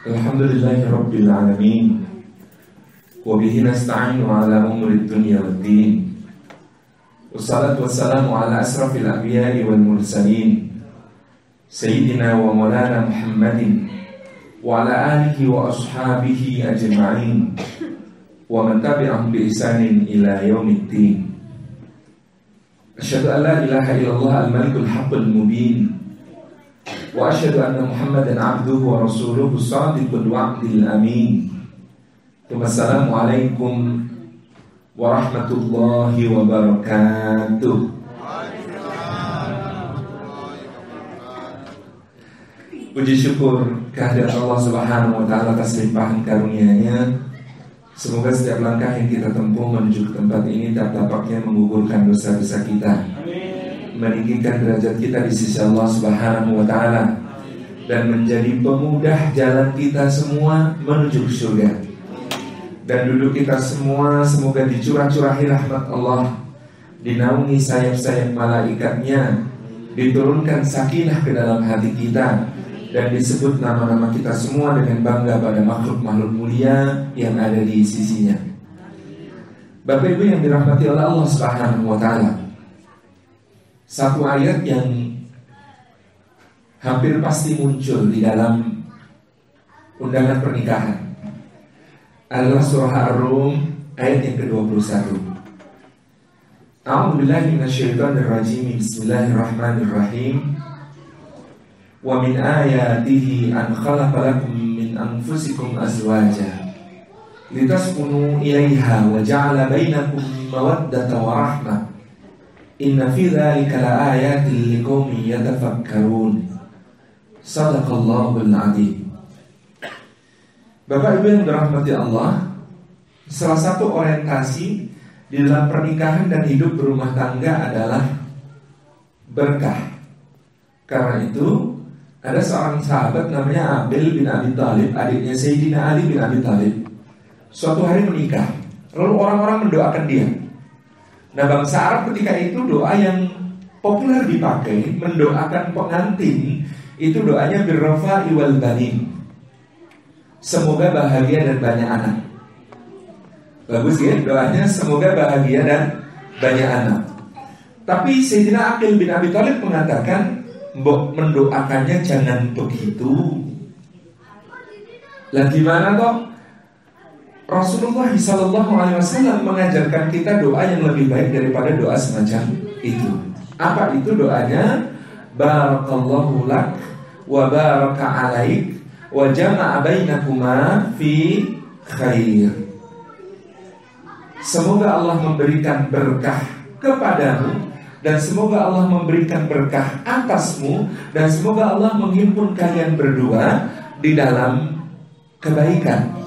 Alhamdulillahi Rabbil Alamin. Wabihi nasta'inu ala umuri dunya waddin. Wassalatu wassalamu ala asrafil anbiya'i wal mursalin, Sayyidina wa maulana Muhammadin wa ala alihi wa ashabihi ajma'in, wa man tabi'ahum bi ihsanin ila yaumiddin. Asyhadu an la ilaha illallah al-malikul haqqul mubin, wa asyhadu anna Muhammadan abduhu wa rasuluhu shadiqul wa'dil amin. Assalamualaikum warahmatullahi wabarakatuh. Puji syukur kehadirat Allah Subhanahu wa taala atas limpahan karunia-Nya. Semoga setiap langkah yang kita tempuh menuju ke tempat ini tak dapatnya menggugurkan dosa-dosa kita, meninggikan derajat kita di sisi Allah Subhanahu wa taala, dan menjadi pemudah jalan kita semua menuju surga. Dan duduk kita semua semoga dicurah-curahi rahmat Allah, dinaungi sayap-sayap malaikatnya, diturunkan sakinah ke dalam hati kita, dan disebut nama-nama kita semua dengan bangga pada makhluk-makhluk mulia yang ada di sisinya. Bapak Ibu yang dirahmati oleh Allah Subhanahu wa taala, satu ayat yang hampir pasti muncul di dalam undangan pernikahan adalah surah Ar-Rum ayat yang ke-21. A'udzubillahi minasyaitonir rajim. Bismillahirrahmanirrahim. Wa min ayatihi an khalaqa lakum min anfusikum azwaja litaskunu ilaiha wa ja'ala bainakum mawaddatan wa rahmah. Inna fi dzalika laayatin liqaumin yatafakkarun. Shadaqallahul adzim. Bapak Ibu yang dirahmati Allah, salah satu orientasi di dalam pernikahan dan hidup berumah tangga adalah berkah. Karena itu ada seorang sahabat namanya Aqil bin Abi Thalib, adiknya Sayyidina Ali bin Abi Thalib. Suatu hari menikah, lalu orang-orang mendoakan dia. Nah, bangsa Arab ketika itu doa yang populer dipakai mendoakan pengantin itu doanya birrafa'i wal banin, semoga bahagia dan banyak anak. Bagus ya doanya, semoga bahagia dan banyak anak. Tapi Sayyidina Aqil bin Abi Thalib mengatakan, mendoakannya jangan begitu. Lah gimana toh? Rasulullah SAW mengajarkan kita doa yang lebih baik daripada doa semacam itu. Apa itu doanya? Barakallahu lak wa baraka alaik wa jama'a bainakuma fi khair. Semoga Allah memberikan berkah kepadamu, dan semoga Allah memberikan berkah atasmu, dan semoga Allah menghimpun kalian berdua di dalam kebaikan.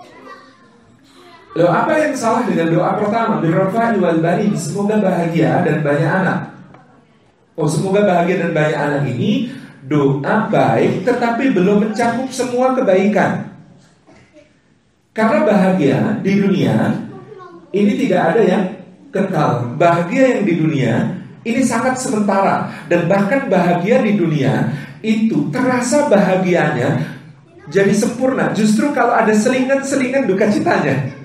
Loh, apa yang salah dengan doa pertama? Birrafa'i wal banin, semoga bahagia dan banyak anak. Oh, semoga bahagia dan banyak anak ini doa baik, tetapi belum mencakup semua kebaikan. Karena bahagia di dunia ini tidak ada yang kekal. Bahagia yang di dunia ini sangat sementara. Dan bahkan bahagia di dunia itu terasa bahagianya jadi sempurna justru kalau ada selingan-selingan duka citanya.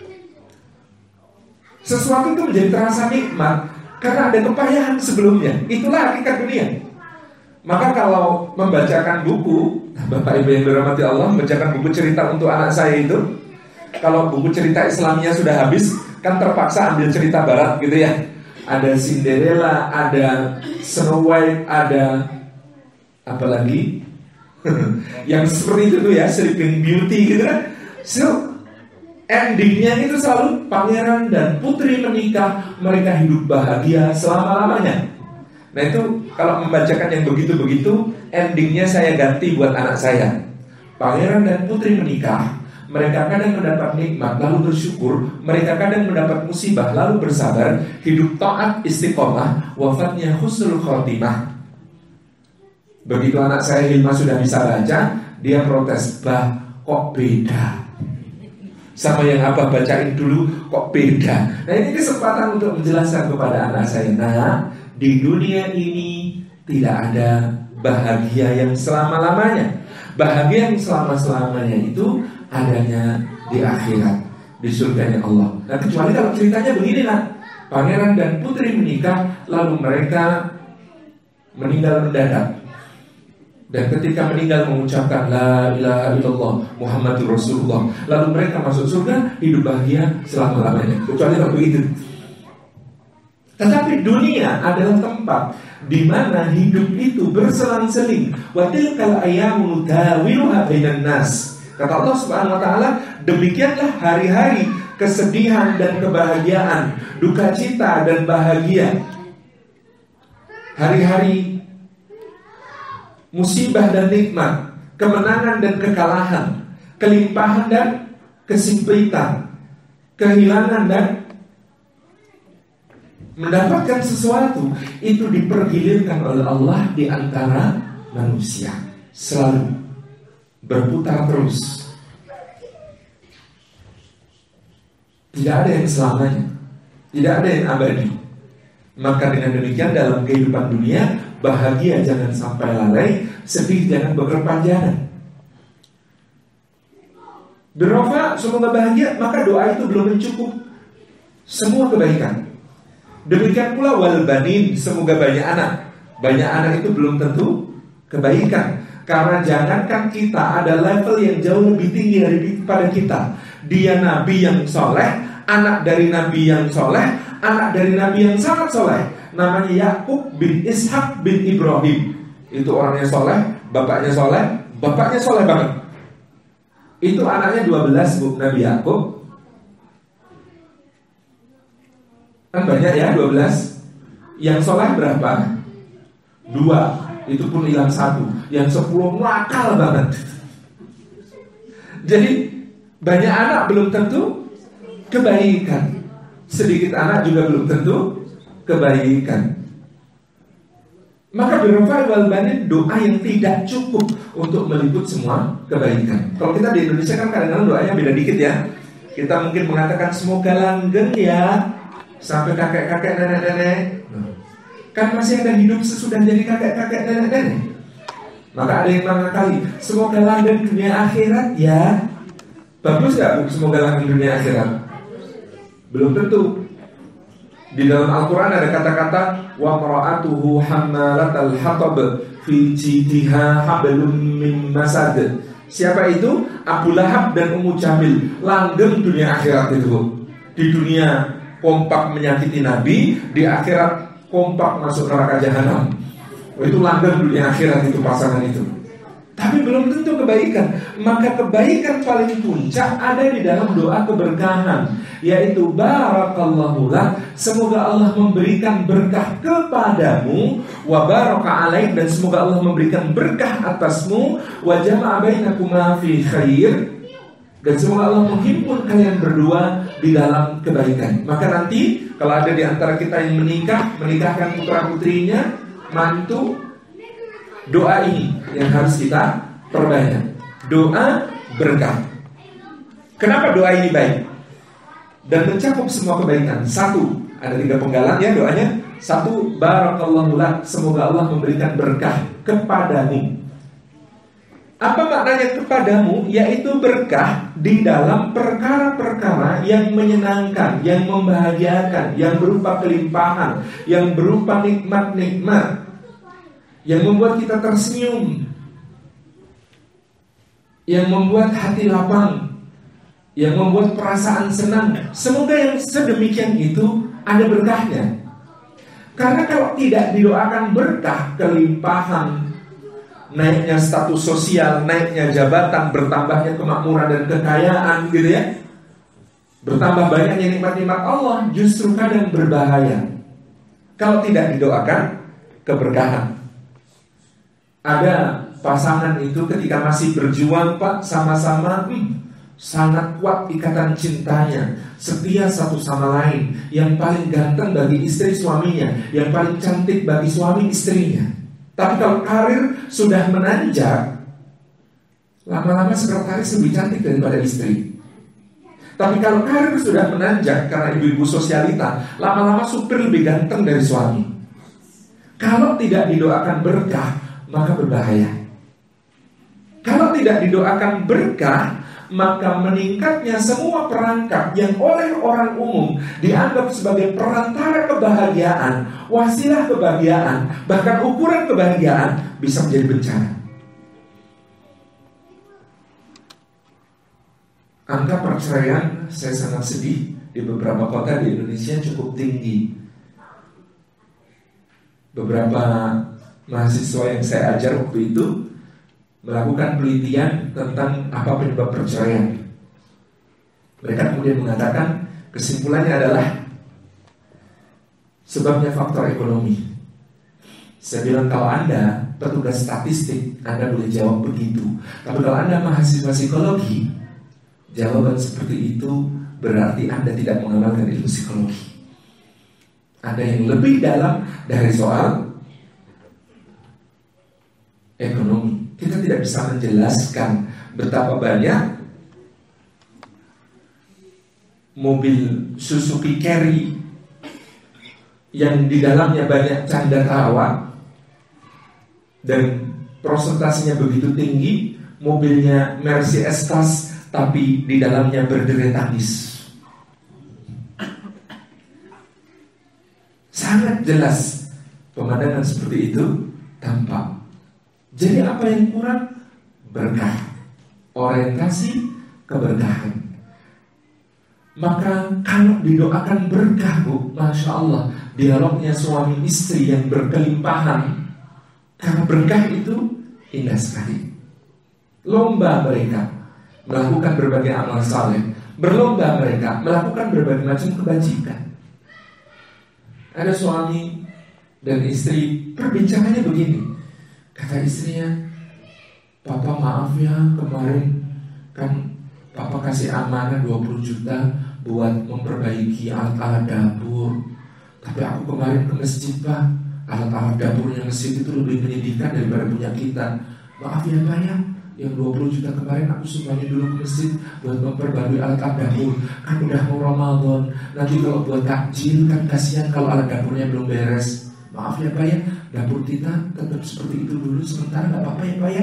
Sesuatu itu menjadi terasa nikmat karena ada kepayahan sebelumnya. Itulah hakikat dunia. Maka kalau membacakan buku, Bapak Ibu yang dirahmati Allah, membacakan buku cerita untuk anak saya itu, kalau buku cerita Islamnya sudah habis, kan terpaksa ambil cerita barat gitu ya. Ada Cinderella, ada Snow White, ada apa lagi? Yang seperti itu tuh ya, Sleeping Beauty gitu kan. So, endingnya itu selalu pangeran dan putri menikah, mereka hidup bahagia selama-lamanya. Nah itu kalau membacakan yang begitu-begitu, endingnya saya ganti buat anak saya. Pangeran dan putri menikah, mereka kadang mendapat nikmat lalu bersyukur, mereka kadang mendapat musibah lalu bersabar, hidup taat istiqomah, wafatnya husnul khotimah. Begitu anak saya Hilma sudah bisa baca, dia protes, "Bah, kok beda sama yang Abah bacain dulu, kok beda?" Nah ini kesempatan untuk menjelaskan kepada anak saya, nah di dunia ini tidak ada bahagia yang selama-lamanya. Bahagia yang selama-selamanya itu adanya di akhirat, di surganya Allah. Nah, kecuali kalau ceritanya begini lah, pangeran dan putri menikah, lalu mereka meninggal mendadak. Dan ketika meninggal mengucapkan La ilaha illallah Muhammadur Rasulullah, lalu mereka masuk surga, hidup bahagia selama-lamanya. Kecuali kalau begitu. Tetapi dunia adalah tempat di mana hidup itu berselang-seling. Wa tilkal ayyamu nudawiluha bainan nas. Kata Allah Subhanahu wa taala, demikianlah hari-hari kesedihan dan kebahagiaan, duka cita dan bahagia. Hari-hari musibah dan nikmat, kemenangan dan kekalahan, kelimpahan dan kesempitan, kehilangan dan mendapatkan sesuatu, itu dipergilirkan oleh Allah di antara manusia, selalu berputar terus. Tidak ada yang selamanya, tidak ada yang abadi. Maka dengan demikian dalam kehidupan dunia, bahagia jangan sampai lalai, sedih jangan berkepanjangan. Berofa semoga bahagia, maka doa itu belum mencukup semua kebaikan. Demikian pula wal banin, semoga banyak anak. Banyak anak itu belum tentu kebaikan. Karena jangankan kita, ada level yang jauh lebih tinggi daripada kita. Dia nabi yang soleh, anak dari nabi yang soleh, anak dari nabi yang sangat soleh, namanya Yakub bin Ishak bin Ibrahim. Itu orangnya soleh, bapaknya soleh banget. Itu anaknya 12 bu, Nabi Yakub. Kan banyak ya 12. Yang soleh berapa? 2. Itu pun hilang 1. Yang 10 nakal banget. Jadi banyak anak belum tentu kebaikan, sedikit anak juga belum tentu kebaikan. Maka birrafai wal banin, doa yang tidak cukup untuk meliput semua kebaikan. Kalau kita di Indonesia kan kadang-kadang doanya beda dikit ya. Kita mungkin mengatakan semoga langgeng ya, sampai kakek-kakek nenek-nenek. Kan masih ada hidup sesudah jadi kakek-kakek nenek-nenek. Maka ada yang mengakali semoga langgeng dunia akhirat ya. Bagus gak semoga langgeng dunia akhirat? Belum tentu. Di dalam Al-Quran ada kata-kata wa mara'atuhu hammalatal hatab fi jidha hablum min masad. Siapa itu? Abu Lahab dan Ummu Jamil. Langgeng dunia akhirat itu. Di dunia kompak menyakiti Nabi, di akhirat kompak masuk neraka jahanam. Itu langgeng dunia akhirat itu pasangan itu. Tapi belum tentu kebaikan. Maka kebaikan paling puncak ada di dalam doa keberkahan, yaitu barakallahu lak, semoga Allah memberikan berkah kepadamu, wa baraka alaik, dan semoga Allah memberikan berkah atasmu, wa jama'a bainakuma fi khair, dan semoga Allah menghimpun kalian berdua di dalam kebaikan. Maka nanti kalau ada di antara kita yang menikahkan putra putrinya, mantu, doa ini yang harus kita perbanyak. Doa berkah. Kenapa doa ini baik? Dan mencakup semua kebaikan. 1, ada 3 penggalan ya doanya. 1, barakallahu lak, semoga Allah memberikan berkah kepadamu. Apa maknanya kepadamu? Yaitu berkah di dalam perkara-perkara yang menyenangkan, yang membahagiakan, yang berupa kelimpahan, yang berupa nikmat-nikmat, yang membuat kita tersenyum, yang membuat hati lapang, yang membuat perasaan senang. Semoga yang sedemikian itu ada berkahnya. Karena kalau tidak didoakan berkah, kelimpahan, naiknya status sosial, naiknya jabatan, bertambahnya kemakmuran dan kekayaan gitu ya, bertambah banyaknya nikmat-nikmat Allah, justru kadang berbahaya kalau tidak didoakan keberkahan. Ada pasangan itu ketika masih berjuang Pak, sama-sama sangat kuat ikatan cintanya, setia satu sama lain. Yang paling ganteng bagi istri suaminya, yang paling cantik bagi suami istrinya. Tapi kalau karir sudah menanjak, lama-lama sekretaris lebih cantik daripada istri. Tapi kalau karir sudah menanjak, karena ibu-ibu sosialita, lama-lama supir lebih ganteng dari suami. Kalau tidak didoakan berkah, maka berbahaya. Kalau tidak didoakan berkah, maka meningkatnya semua perangkap yang oleh orang umum dianggap sebagai perantara kebahagiaan, wasilah kebahagiaan, bahkan ukuran kebahagiaan, bisa menjadi bencana. Angka perceraian, saya sangat sedih, di beberapa kota di Indonesia cukup tinggi. Beberapa mahasiswa yang saya ajar waktu itu melakukan penelitian tentang apa penyebab perceraian. Mereka kemudian mengatakan kesimpulannya adalah sebabnya faktor ekonomi. Saya bilang, kalau Anda petugas statistik, Anda boleh jawab begitu. Tapi kalau Anda mahasiswa psikologi, jawaban seperti itu berarti Anda tidak mengamalkan ilmu psikologi. Ada yang lebih dalam dari soal ekonomi. Kita tidak bisa menjelaskan betapa banyak mobil Suzuki Carry yang di dalamnya banyak canda tawa dan prosentasenya begitu tinggi, mobilnya Mercy S-Class tapi di dalamnya berderet tangis. Sangat jelas pemandangan seperti itu tampak. Jadi apa yang kurang? Berkah, orientasi keberkahan. Maka kalau didoakan berkah, Bu, Masya Allah, dialognya suami istri yang berkelimpahan, karena berkah itu indah sekali. Lomba mereka melakukan berbagai amal saleh, berlomba mereka melakukan berbagai macam kebajikan. Ada suami dan istri perbincangannya begini. Kata istrinya, "Papa maaf ya, kemarin kan Papa kasih amanah 20 juta buat memperbaiki alat-alat dapur. Tapi aku kemarin ke masjid, Pak. Alat-alat dapurnya masjid itu lebih menyedihkan daripada punya kita. Maaf ya Pak ya, yang 20 juta kemarin aku sumbangin dulu ke masjid buat memperbarui alat-alat dapur. Kan udah mau Ramadan, nanti kalau buat takjil kan kasihan kalau alat dapurnya belum beres. Maaf ya Pak ya, dapur kita tetap seperti itu dulu sementara, gak apa-apa ya Pak ya."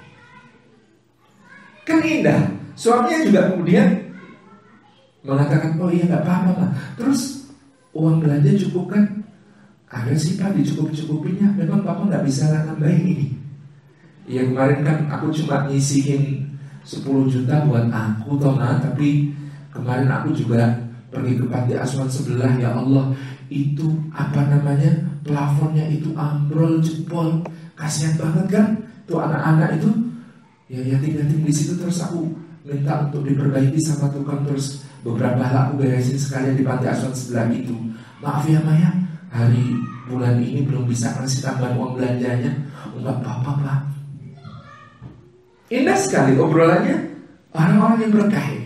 Kan indah. Suaminya juga kemudian mengatakan, "Oh iya gak apa-apa Pak. Terus uang belanja cukup kan?" "Ada sih Pak, dicukup-cukupinnya. Memang Papa gak bisa nambahin ini." "Ya kemarin kan aku cuma nyisihin 10 juta buat aku toh Ma, tapi kemarin aku juga pergi ke panti asuhan sebelah, ya Allah, itu apa namanya, plafonnya itu ambrol jebol, kasihan banget kan tuh anak-anak itu, ya yatim-yatim di situ. Terus aku minta untuk diperbaiki sama tukang, terus beberapa hal aku beresin sekalian di panti asuhan sebelah itu. Maaf ya Maya, hari bulan ini belum bisa ngasih tambahan uang belanjanya." "Enggak apa-apa Pak." Indah sekali obrolannya orang-orang yang berkah ini.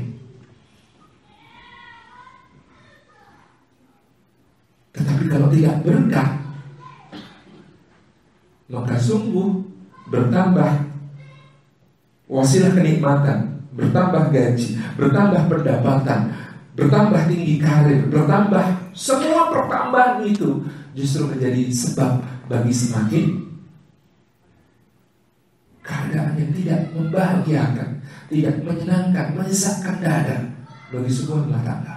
Tetapi kalau tidak berkah, maka sungguh bertambah wasilah kenikmatan, bertambah gaji, bertambah pendapatan, bertambah tinggi karir, bertambah semua pertambahan itu justru menjadi sebab bagi semakin keadaan yang tidak membahagiakan, tidak menyenangkan, menyesakkan dada bagi sebuah rumah tangga.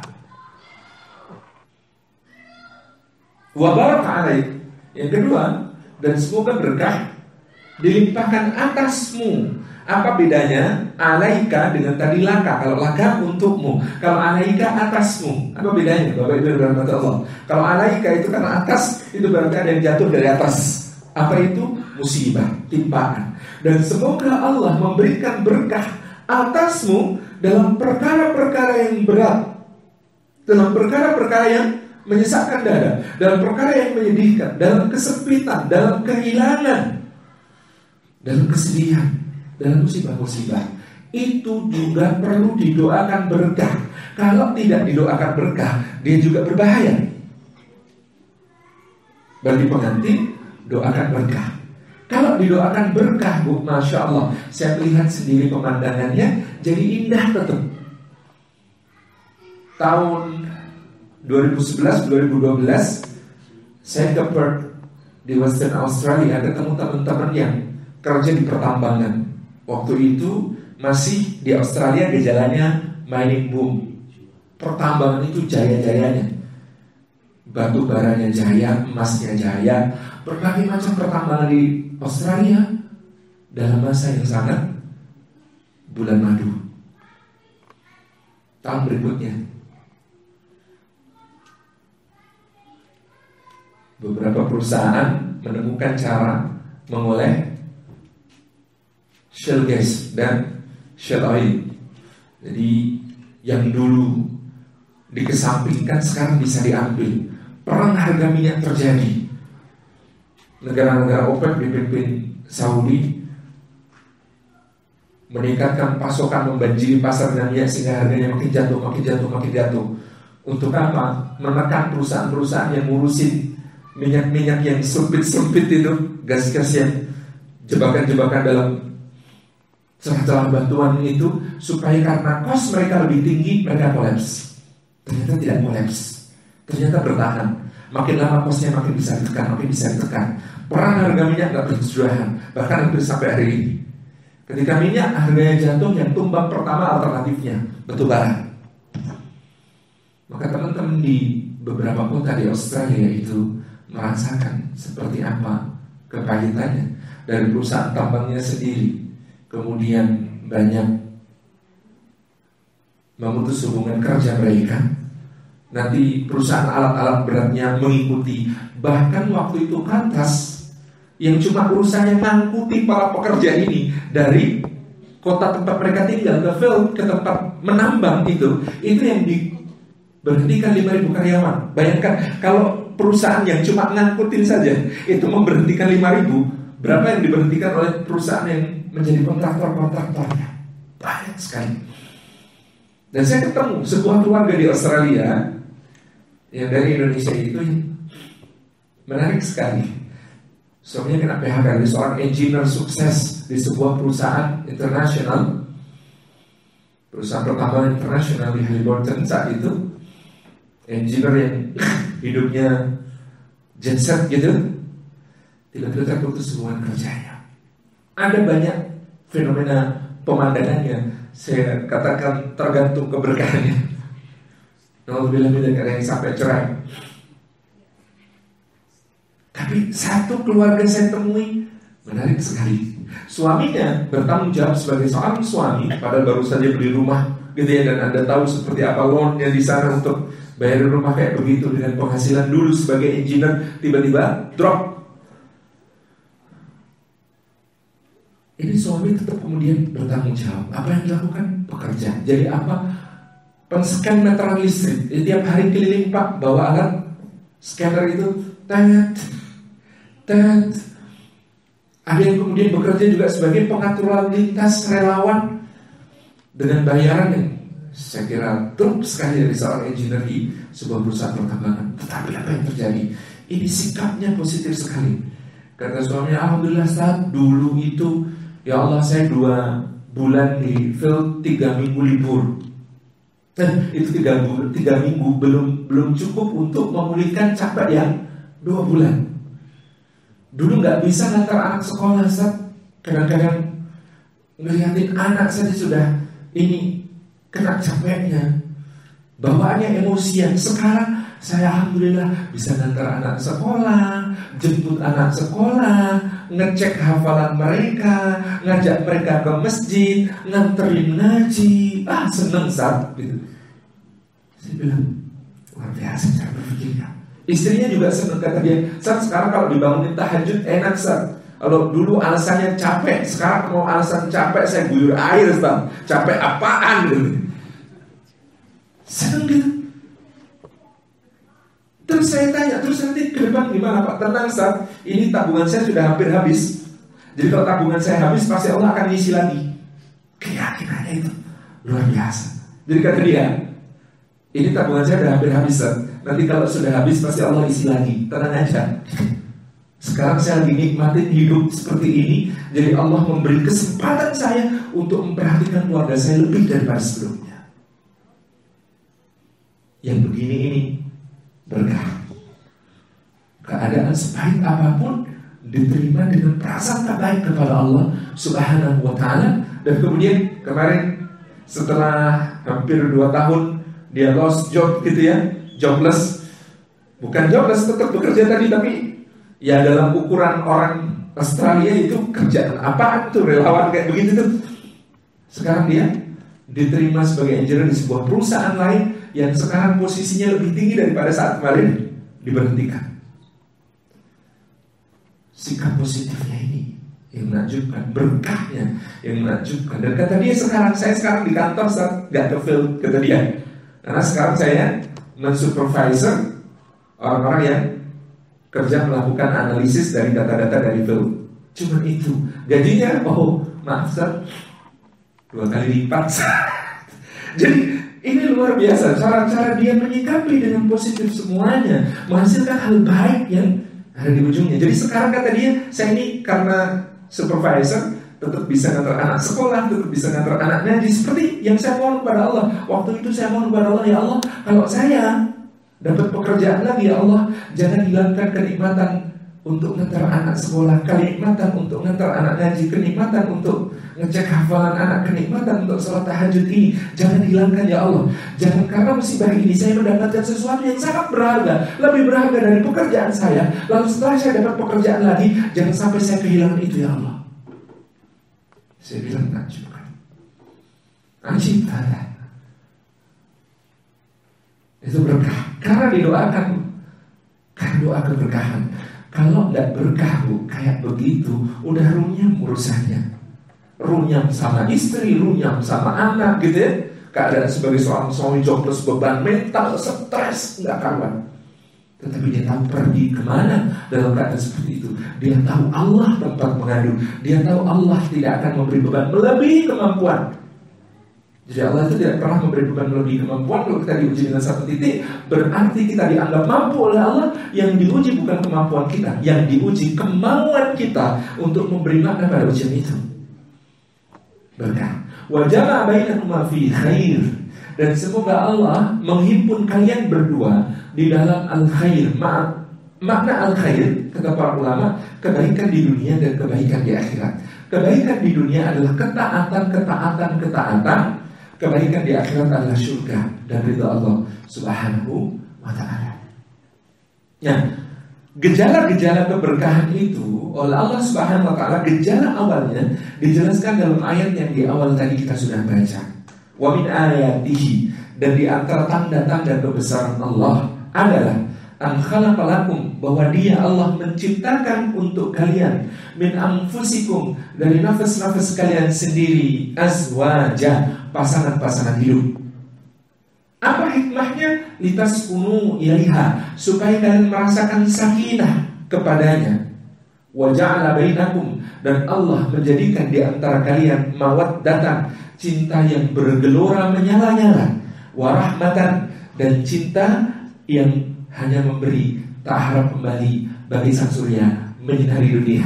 Wa baraka alaik. Yang kedua, dan semoga berkah dilimpahkan atasmu. Apa bedanya alaika dengan tadi laka? Kalau laka untukmu, kalau alaika atasmu. Apa bedanya Bapak Ibu dan Allah? Kalau alaika itu kan atas, itu berarti ada yang jatuh dari atas. Apa itu? Musibah, timpaan. Dan semoga Allah memberikan berkah atasmu dalam perkara-perkara yang berat, dalam perkara-perkara yang menyesakkan dada, dalam perkara yang menyedihkan, dalam kesempitan, dalam kehilangan, dalam kesedihan, dalam musibah-musibah. Itu juga perlu didoakan berkah. Kalau tidak didoakan berkah, dia juga berbahaya. Bagi pengantin, doakan berkah. Kalau didoakan berkah, Bu, Masya Allah, saya melihat sendiri pemandangannya jadi indah tetap. Tahun 2011-2012 saya ke Perth di Western Australia, ketemu teman-teman yang kerja di pertambangan. waktu itu masih di Australia gejalanya mining boom. Pertambangan itu jaya-jayanya, batu baranya jaya, emasnya jaya, berbagai macam pertambangan di Australia dalam masa yang sangat bulan madu. Tahun berikutnya beberapa perusahaan menemukan cara mengoleh shale gas dan shale oil. Jadi yang dulu dikesampingkan sekarang bisa diambil. Perang harga minyak terjadi. Negara-negara OPEC dipimpin Saudi meningkatkan pasokan, membanjiri pasar minyak sehingga harganya makin jatuh. Untuk apa? Menekan perusahaan-perusahaan yang ngurusin minyak-minyak yang sempit itu, gas-gas yang jebakan-jebakan dalam celah-celah bantuan itu, supaya karena kos mereka lebih tinggi mereka kolaps. Ternyata tidak kolaps, ternyata bertahan. Makin lama kosnya makin bisa ditekan. Perang harga minyak gak berkesudahan, bahkan hampir sampai hari ini. Ketika minyak harganya jatuh, yang tumbang pertama alternatifnya batu bara. Maka teman-teman di beberapa kota di Australia itu merasakan seperti apa kepahitannya dari perusahaan tambangnya sendiri. Kemudian banyak memutus hubungan kerja mereka. Nanti perusahaan alat-alat beratnya mengikuti. Bahkan waktu itu Qantas yang cuma urusannya ngangkuti para pekerja ini dari kota tempat mereka tinggal ke field, ke tempat menambang itu yang diberhentikan 5.000 karyawan. Bayangkan kalau perusahaan yang cuma ngangkutin saja itu memberhentikan 5.000, berapa yang diberhentikan oleh perusahaan yang menjadi kontraktornya? Banyak sekali. Dan saya ketemu sebuah keluarga di Australia yang dari Indonesia itu menarik sekali. Suaminya kena PHK, dari seorang engineer sukses di sebuah perusahaan internasional, perusahaan pertambangan internasional di Haliburton saat itu. Engineer yang hidupnya jet set gitu, tiba-tiba terputus hubungan kerjanya. Ada banyak fenomena pemandangannya, saya katakan tergantung keberkahannya. Alhamdulillah ada yang sampai cerai. Tapi satu keluarga saya temui menarik sekali. Suaminya bertanggung jawab sebagai seorang suami, padahal baru saja beli rumah gitu ya, dan Anda tahu seperti apa loannya di sana untuk bayar rumah kayak begitu, dengan penghasilan dulu sebagai engineer tiba-tiba drop. Ini suami tetap kemudian bertanggung jawab. Apa yang dilakukan? Bekerja. Jadi apa? Penscan meteran listrik. Jadi tiap hari keliling Pak, bawa alat scanner itu, Ada yang kemudian bekerja juga sebagai pengatur lalu lintas relawan dengan bayaran yang saya kira drop sekali dari seorang engineer di sebuah perusahaan pertambangan. Tetapi apa yang terjadi? Ini sikapnya positif sekali. Kata suaminya, alhamdulillah saat dulu itu, ya Allah saya 2 bulan di field, 3 minggu libur. Dan itu 3 minggu belum cukup untuk memulihkan capek yang 2 bulan. Dulu nggak bisa ngantar anak sekolah, Ustaz. Kadang-kadang ngeliatin anak saja sudah ini kena capeknya, bawaannya emosian. Sekarang saya alhamdulillah bisa ngantar anak sekolah, jemput anak sekolah, ngecek hafalan mereka, ngajak mereka ke masjid, nganterin ngaji. Seneng Ustaz gitu. Saya bilang luar biasa cara berpikirnya. Istrinya juga senang, kata dia, Ustaz sekarang kalau dibangunin tahajud enak Ustaz. Kalau dulu alasannya capek, sekarang mau alasan capek saya guyur air Ustaz. Capek apaan gitu. Senang gitu. Terus saya tanya, terus nanti ke depan gimana Pak? Tenang Ustaz, ini tabungan saya sudah hampir habis. Jadi kalau tabungan saya habis pasti Allah akan ngisi lagi. Keyakinannya itu luar biasa. Jadi kata dia, ini tabungan saya sudah hampir habis Ustaz. Nanti kalau sudah habis pasti Allah isi lagi. Tenang aja. Sekarang saya lagi nikmatin hidup seperti ini. Jadi Allah memberi kesempatan saya untuk memperhatikan keluarga saya lebih daripada sebelumnya. Yang begini ini berkah. Keadaan sepahit apapun diterima dengan prasangka baik kepada Allah Subhanahu wa ta'ala. Dan kemudian kemarin setelah hampir 2 tahun dia lost job gitu ya, jobless. Bukan jobless, tetap bekerja tadi, tapi ya dalam ukuran orang Australia itu kerjaan apaan tuh, relawan kayak begitu tuh. Sekarang dia diterima sebagai engineer di sebuah perusahaan lain yang sekarang posisinya lebih tinggi daripada saat kemarin diberhentikan. Sikap positifnya ini yang menakjubkan, berkahnya yang menakjubkan. Dan kata dia, saya sekarang di kantor gak ke field, kata dia. Karena sekarang saya mensupervisor orang-orang yang kerja melakukan analisis dari data-data dari field. Cuma itu. Gajinya, maaf Sir, 2 kali lipat. Jadi ini luar biasa cara-cara dia menyikapi dengan positif semuanya, menghasilkan hal baik yang ada di ujungnya. Jadi sekarang kata dia, saya ini karena supervisor tetap bisa ngantar anak sekolah, tetap bisa ngantar anak ngaji. Seperti yang saya mohon kepada Allah. Waktu itu saya mohon kepada Allah, ya Allah, kalau saya dapat pekerjaan lagi, ya Allah, jangan hilangkan kenikmatan untuk ngantar anak sekolah, kenikmatan untuk ngantar anak ngaji, kenikmatan untuk ngecek hafalan anak, kenikmatan untuk sholat tahajud ini jangan hilangkan ya Allah. Jangan karena musibah ini saya mendapatkan sesuatu yang sangat berharga, lebih berharga dari pekerjaan saya, lalu setelah saya dapat pekerjaan lagi, jangan sampai saya kehilangan itu ya Allah. Saya bilang najib kan, najib ada. Itu berkah karena didoakan, karena doa keberkahan. Kalau tidak berkah kayak begitu, udah runyam urusannya. Runyam sama istri, runyam sama anak gitu ya. Keadaan sebagai seorang suami jobless, beban mental, stres, nggak karuan. Tetapi dia tahu pergi kemana dalam keadaan seperti itu. Dia tahu Allah tempat mengadu. Dia tahu Allah tidak akan memberi beban melebihi kemampuan. Jadi Allah itu tidak pernah memberi beban melebihi kemampuan. Kalau kita diuji dengan satu titik, berarti kita dianggap mampu oleh Allah. Yang diuji bukan kemampuan kita, yang diuji kemauan kita untuk memberi makna pada ujian itu. Berkah. Wa jama'a bainakuma fi khair. Dan semoga Allah menghimpun kalian berdua di dalam al-khair. Makna al-khair, kata para ulama, kebaikan di dunia dan kebaikan di akhirat. Kebaikan di dunia adalah ketaatan. Kebaikan di akhirat adalah surga dan ridha Allah Subhanahu wa ta'ala. Nah, gejala-gejala keberkahan itu oleh Allah Subhanahu wa ta'ala, gejala awalnya dijelaskan dalam ayat yang di awal tadi kita sudah baca. Wa min ayatihi, dan di antara tanda-tanda kebesaran Allah adalah an khalaqalakum, bahwa Dia Allah menciptakan untuk kalian min anfusikum, dari nafas-nafas kalian sendiri, azwaja, pasangan-pasangan hidup. Apa hikmahnya? Litaskunu ilaiha, supaya kalian merasakan sakinah kepadanya. Wa ja'ala bainakum, dan Allah menjadikan di antara kalian mawaddatan, cinta yang bergelora menyala-nyala, wa rahmatan, dan cinta yang hanya memberi, tak harap kembali, bagi sang surya menyinari dunia.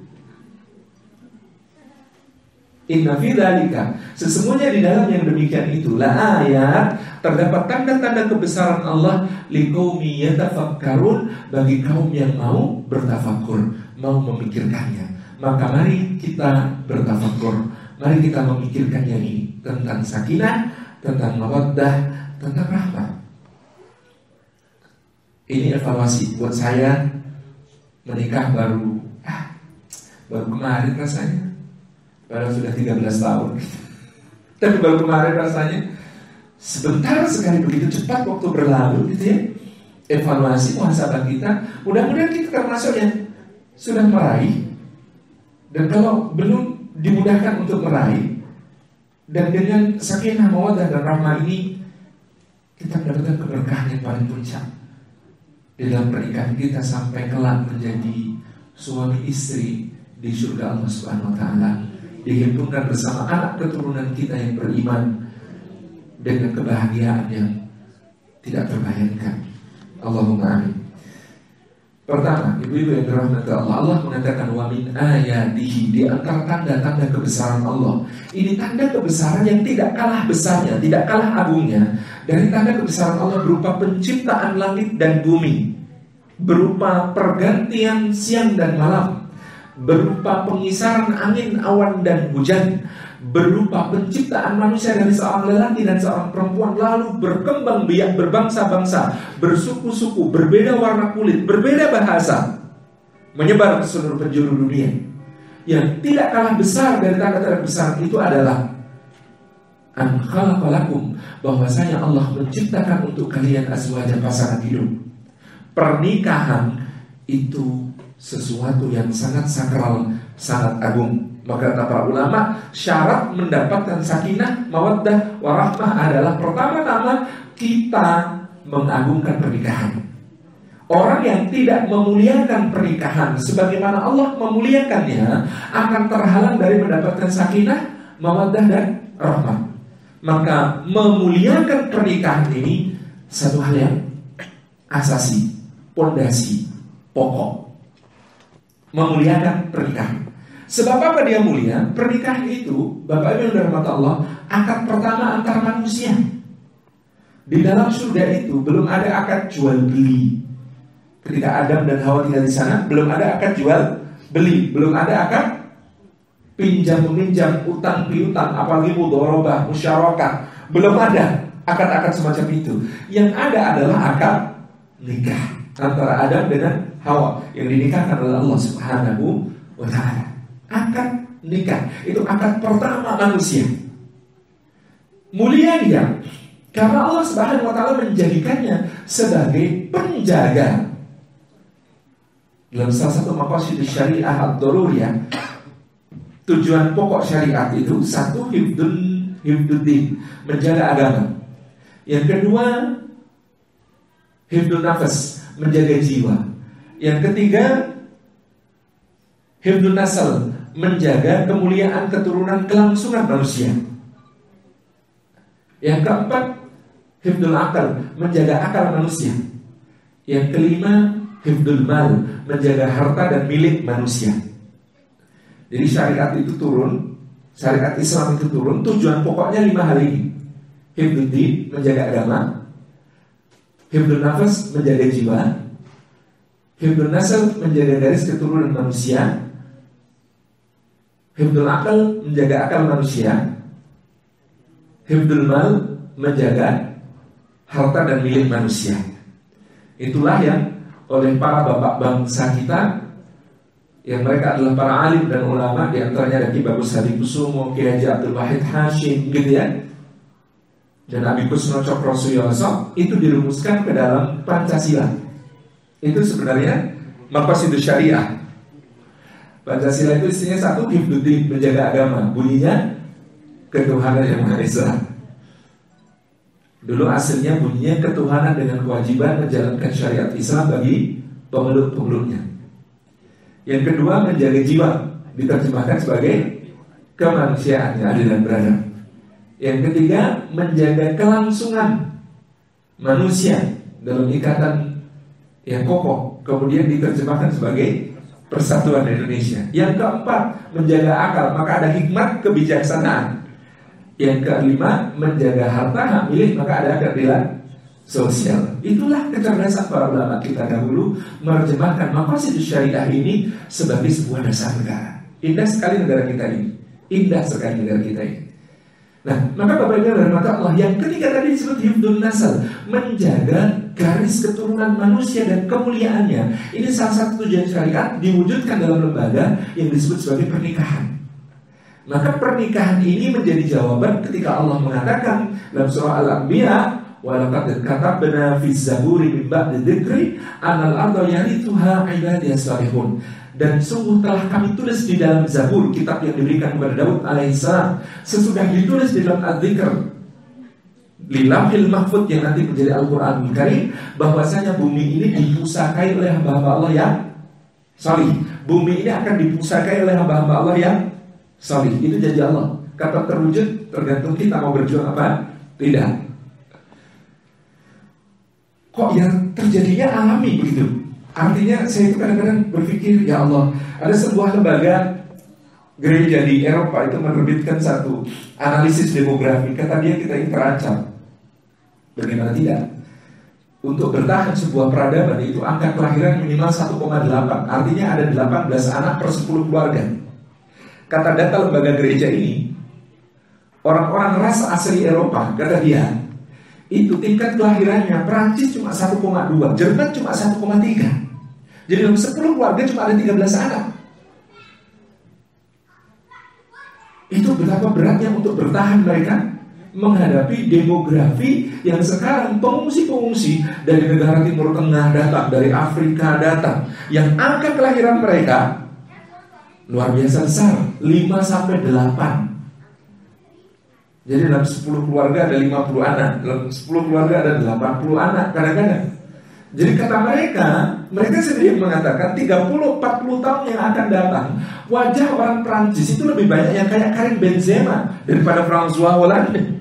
Inna fi dzalika, sesungguhnya di dalam yang demikian itu la ayat, terdapat tanda-tanda kebesaran Allah liqaumi yatafakkarun, bagi kaum yang mau bertafakur, mau memikirkannya. Maka mari kita bertafakur, mari kita memikirkan yang ini, tentang sakinah, tentang mawaddah, tentang rahmat. Ini evaluasi buat saya, menikah baru kemarin rasanya. Padahal sudah 13 tahun. Tapi baru kemarin rasanya. Sebentar sekali, begitu cepat waktu berlalu gitu ya. Evaluasi muhasabah kita. Mudah-mudahan kita termasuk yang sudah meraih. Dan kalau belum, dimudahkan untuk meraih. Dan dengan sakinah, mawaddah, dan rahmah ini, kita mendapatkan keberkahan yang paling puncak di dalam pernikahan kita, sampai kelak menjadi suami istri di surga Allah Subhanahu wa ta'ala, dihimpunkan bersama anak keturunan kita yang beriman dengan kebahagiaan yang tidak terbayangkan. Allahumma amin. Pertama, ibu-ibu yang dirahmati Allah, Allah mengatakan wa min ayatihi, di antara tanda-tanda kebesaran Allah. Ini tanda kebesaran yang tidak kalah besarnya, tidak kalah agungnya dari tanda kebesaran Allah, berupa penciptaan langit dan bumi, berupa pergantian siang dan malam, berupa pengisaran angin, awan, dan hujan, berupa penciptaan manusia dari seorang lelaki dan seorang perempuan, lalu berkembang biak berbangsa-bangsa, bersuku-suku, berbeda warna kulit, berbeda bahasa, menyebar ke seluruh penjuru dunia. Yang tidak kalah besar dari tanda-tanda besar itu adalah an khalaqalakum, bahwasanya Allah menciptakan untuk kalian azwajan, pasangan hidup. Pernikahan itu sesuatu yang sangat sakral, sangat agung. Maka kata para ulama, syarat mendapatkan sakinah, mawaddah, warahmah adalah pertama-tama kita mengagungkan pernikahan. Orang yang tidak memuliakan pernikahan sebagaimana Allah memuliakannya akan terhalang dari mendapatkan sakinah, mawaddah, dan rahmah. Maka memuliakan pernikahan ini satu hal yang asasi, pondasi, pokok. Memuliakan pernikahan. Sebab apa dia mulia? Pernikahan itu, Bapak Ibu yang dirahmati Allah, akad pertama antar manusia. Di dalam surga itu belum ada akad jual beli. Ketika Adam dan Hawa tinggal di sana, belum ada akad jual beli, belum ada akad pinjam meminjam, utang piutang, apalagi mudharabah, musyarakah, belum ada akad-akad semacam itu. Yang ada adalah akad nikah antara Adam dengan Hawa yang dinikahkan oleh Allah Subhanahu wa ta'ala. Akad nikah itu akad pertama manusia. Mulia dia karena Allah Subhanahu wa ta'ala menjadikannya sebagai penjaga. Dalam salah satu maqasid syariah ad-daruriyah, tujuan pokok syariat itu satu, hifduddin, menjaga agama. Yang kedua, hifdun nafas, menjaga jiwa. Yang ketiga, hifdun nasal, menjaga kemuliaan keturunan kelangsungan manusia. Yang keempat, hifdul akal, menjaga akal manusia. Yang kelima, hifdul mal, menjaga harta dan milik manusia. Jadi syariat itu turun, syariat Islam itu turun, tujuan pokoknya 5 hal ini. Hifduddin, menjaga agama. Hifdun nafas, menjaga jiwa. Hifdun nasal, menjaga garis keturunan manusia. Hifdul akal, menjaga akal manusia. Hifdul mal, menjaga harta dan milik manusia. Itulah yang oleh para bapak bangsa kita, yang mereka adalah para alim dan ulama, di antaranya ada Ki Bagus Hadikusumo, Ki Haji Abdul Wahid Hashim, gitu ya, dan Abi Kusno Cokrosuyoso, itu dirumuskan ke dalam Pancasila. Itu sebenarnya maqasidus syariah. Pancasila itu isinya satu, hifduddin, menjaga agama, bunyinya ketuhanan yang Maha Esa. Dulu aslinya bunyinya ketuhanan dengan kewajiban menjalankan syariat Islam bagi pemeluk-pemeluknya. Yang kedua, menjaga jiwa, diterjemahkan sebagai kemanusiaan yang adil dan beradab. Yang ketiga, menjaga kelangsungan manusia dalam ikatan yang kokoh, kemudian diterjemahkan sebagai persatuan Indonesia. Yang keempat, menjaga akal, maka ada hikmat kebijaksanaan. Yang kelima, menjaga harta hak milik, maka ada keadilan sosial. Itulah kecerdasan para ulama kita dahulu menerjemahkan maqasid syariah ini sebagai sebuah dasar negara. Indah sekali negara kita ini. Indah sekali negara kita ini. Nah, maka Bapak Ibu dan mata Allah, yang ketiga tadi disebut hifdun nasal, menjaga garis keturunan manusia dan kemuliaannya. Ini salah satu tujuan syariat diwujudkan dalam lembaga yang disebut sebagai pernikahan. Maka pernikahan ini menjadi jawaban ketika Allah mengatakan dalam surah Al-Anbiya, wa laqad katabna fi zaburi min ba'di dzikri anal arda yarithuha ibadiyas salihun. Dan sungguh telah kami tulis di dalam Zabur, kitab yang diberikan kepada Daud alaihissalam, sesudah ditulis di dalam Adz-Dzikr di Lauhil Mahfuz yang nanti menjadi Al-Qur'anul Karim, bahwasanya bumi ini dipusakai oleh hamba-hamba Allah yang salih. Bumi ini akan dipusakai oleh hamba-hamba Allah yang salih. Itu janji Allah. Kapan terwujud tergantung kita mau berjuang apa tidak. Kok yang terjadinya alami begitu? Artinya saya itu kadang-kadang berpikir, ya Allah, ada sebuah lembaga gereja di Eropa itu menerbitkan satu analisis demografi. Kata dia kita ini terancam. Bagaimana tidak? untuk bertahan sebuah peradaban itu angka kelahiran minimal 1,8. Artinya ada 18 anak per 10 keluarga. Kata data lembaga gereja ini, orang-orang ras asli Eropa, kata dia, itu tingkat kelahirannya Perancis cuma 1,2, Jerman cuma 1,3. Jadi dalam 10 keluarga cuma ada 13 anak. Itu betapa beratnya untuk bertahan mereka menghadapi demografi yang sekarang pengungsi-pengungsi dari negara Timur Tengah datang, dari Afrika datang, yang angka kelahiran mereka luar biasa besar, 5-8. Jadi dalam 10 keluarga ada 50 anak, dalam 10 keluarga ada 80 anak kadang-kadang. Jadi kata mereka sendiri mengatakan 30-40 tahun yang akan datang, wajah orang Prancis itu lebih banyak yang kayak Karim Benzema daripada François Hollande.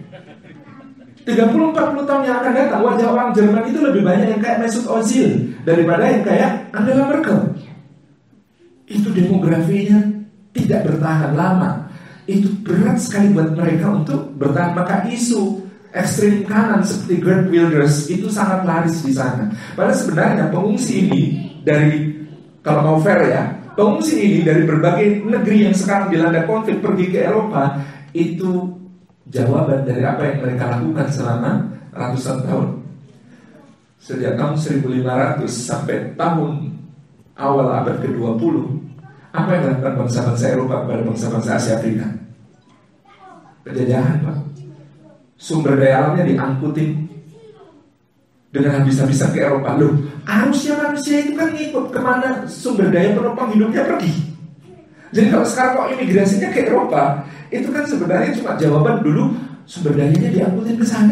30-40 tahun yang akan datang, wajah orang Jerman itu lebih banyak yang kayak Mesut Ozil daripada yang kayak Angela Merkel. Itu demografinya tidak bertahan lama. Itu berat sekali buat mereka untuk bertahan. Maka isu ekstrem kanan seperti Geert Wilders itu sangat laris di sana. Padahal sebenarnya pengungsi ini dari, kalau mau fair ya, pengungsi ini dari berbagai negeri yang sekarang dilanda konflik pergi ke Eropa, itu jawaban dari apa yang mereka lakukan selama ratusan tahun. Sejak tahun 1500 sampai tahun awal abad ke-20, apa yang dilakukan bangsa-bangsa Eropa kepada bangsa-bangsa Asia Afrika? Penjajahan, Pak. Sumber daya alamnya diangkutin dengan habis-habisan ke Eropa. Loh, harusnya manusia itu kan ngikut kemana sumber daya penopang hidupnya pergi. Jadi kalau sekarang kok imigrasinya ke Eropa, itu kan sebenarnya cuma jawaban dulu sumber dayanya diangkutin ke sana.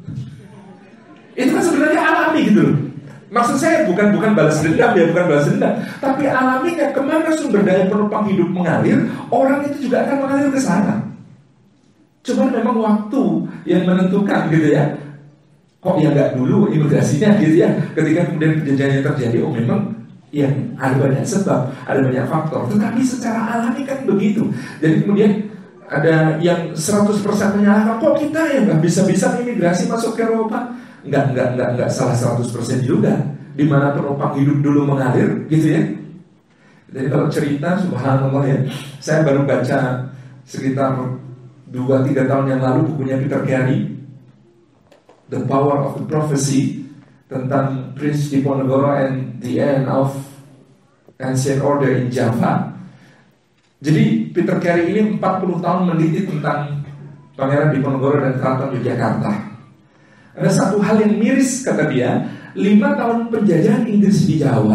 Itu kan sebenarnya alami gitu loh. Maksud saya bukan balas dendam ya, bukan balas dendam, tapi alaminya kemana sumber daya penopang hidup mengalir, orang itu juga akan mengalir ke sana. Cuma memang waktu yang menentukan gitu ya. Kok ya nggak dulu imigrasinya gitu ya. Ketika kemudian penjajahan terjadi, oh memang ya ada banyak sebab, ada banyak faktor. Tetapi secara alami kan begitu. Jadi kemudian ada yang 100% menyalahkan, kok kita ya nggak bisa-bisa imigrasi masuk ke Eropa. Nggak salah 100% juga. Di mana penopang hidup dulu mengalir gitu ya. Jadi kalau cerita, subhanallah ya, saya baru baca sekitar 2-3 tahun yang lalu bukunya Peter Carey, The Power of the Prophecy, tentang Prince Diponegoro and the End of Ancient Order in Java. Jadi Peter Carey ini 40 tahun meneliti tentang Pangeran Diponegoro dan Keraton Yogyakarta. Ada satu hal yang miris, kata dia, 5 tahun penjajahan Inggris di Jawa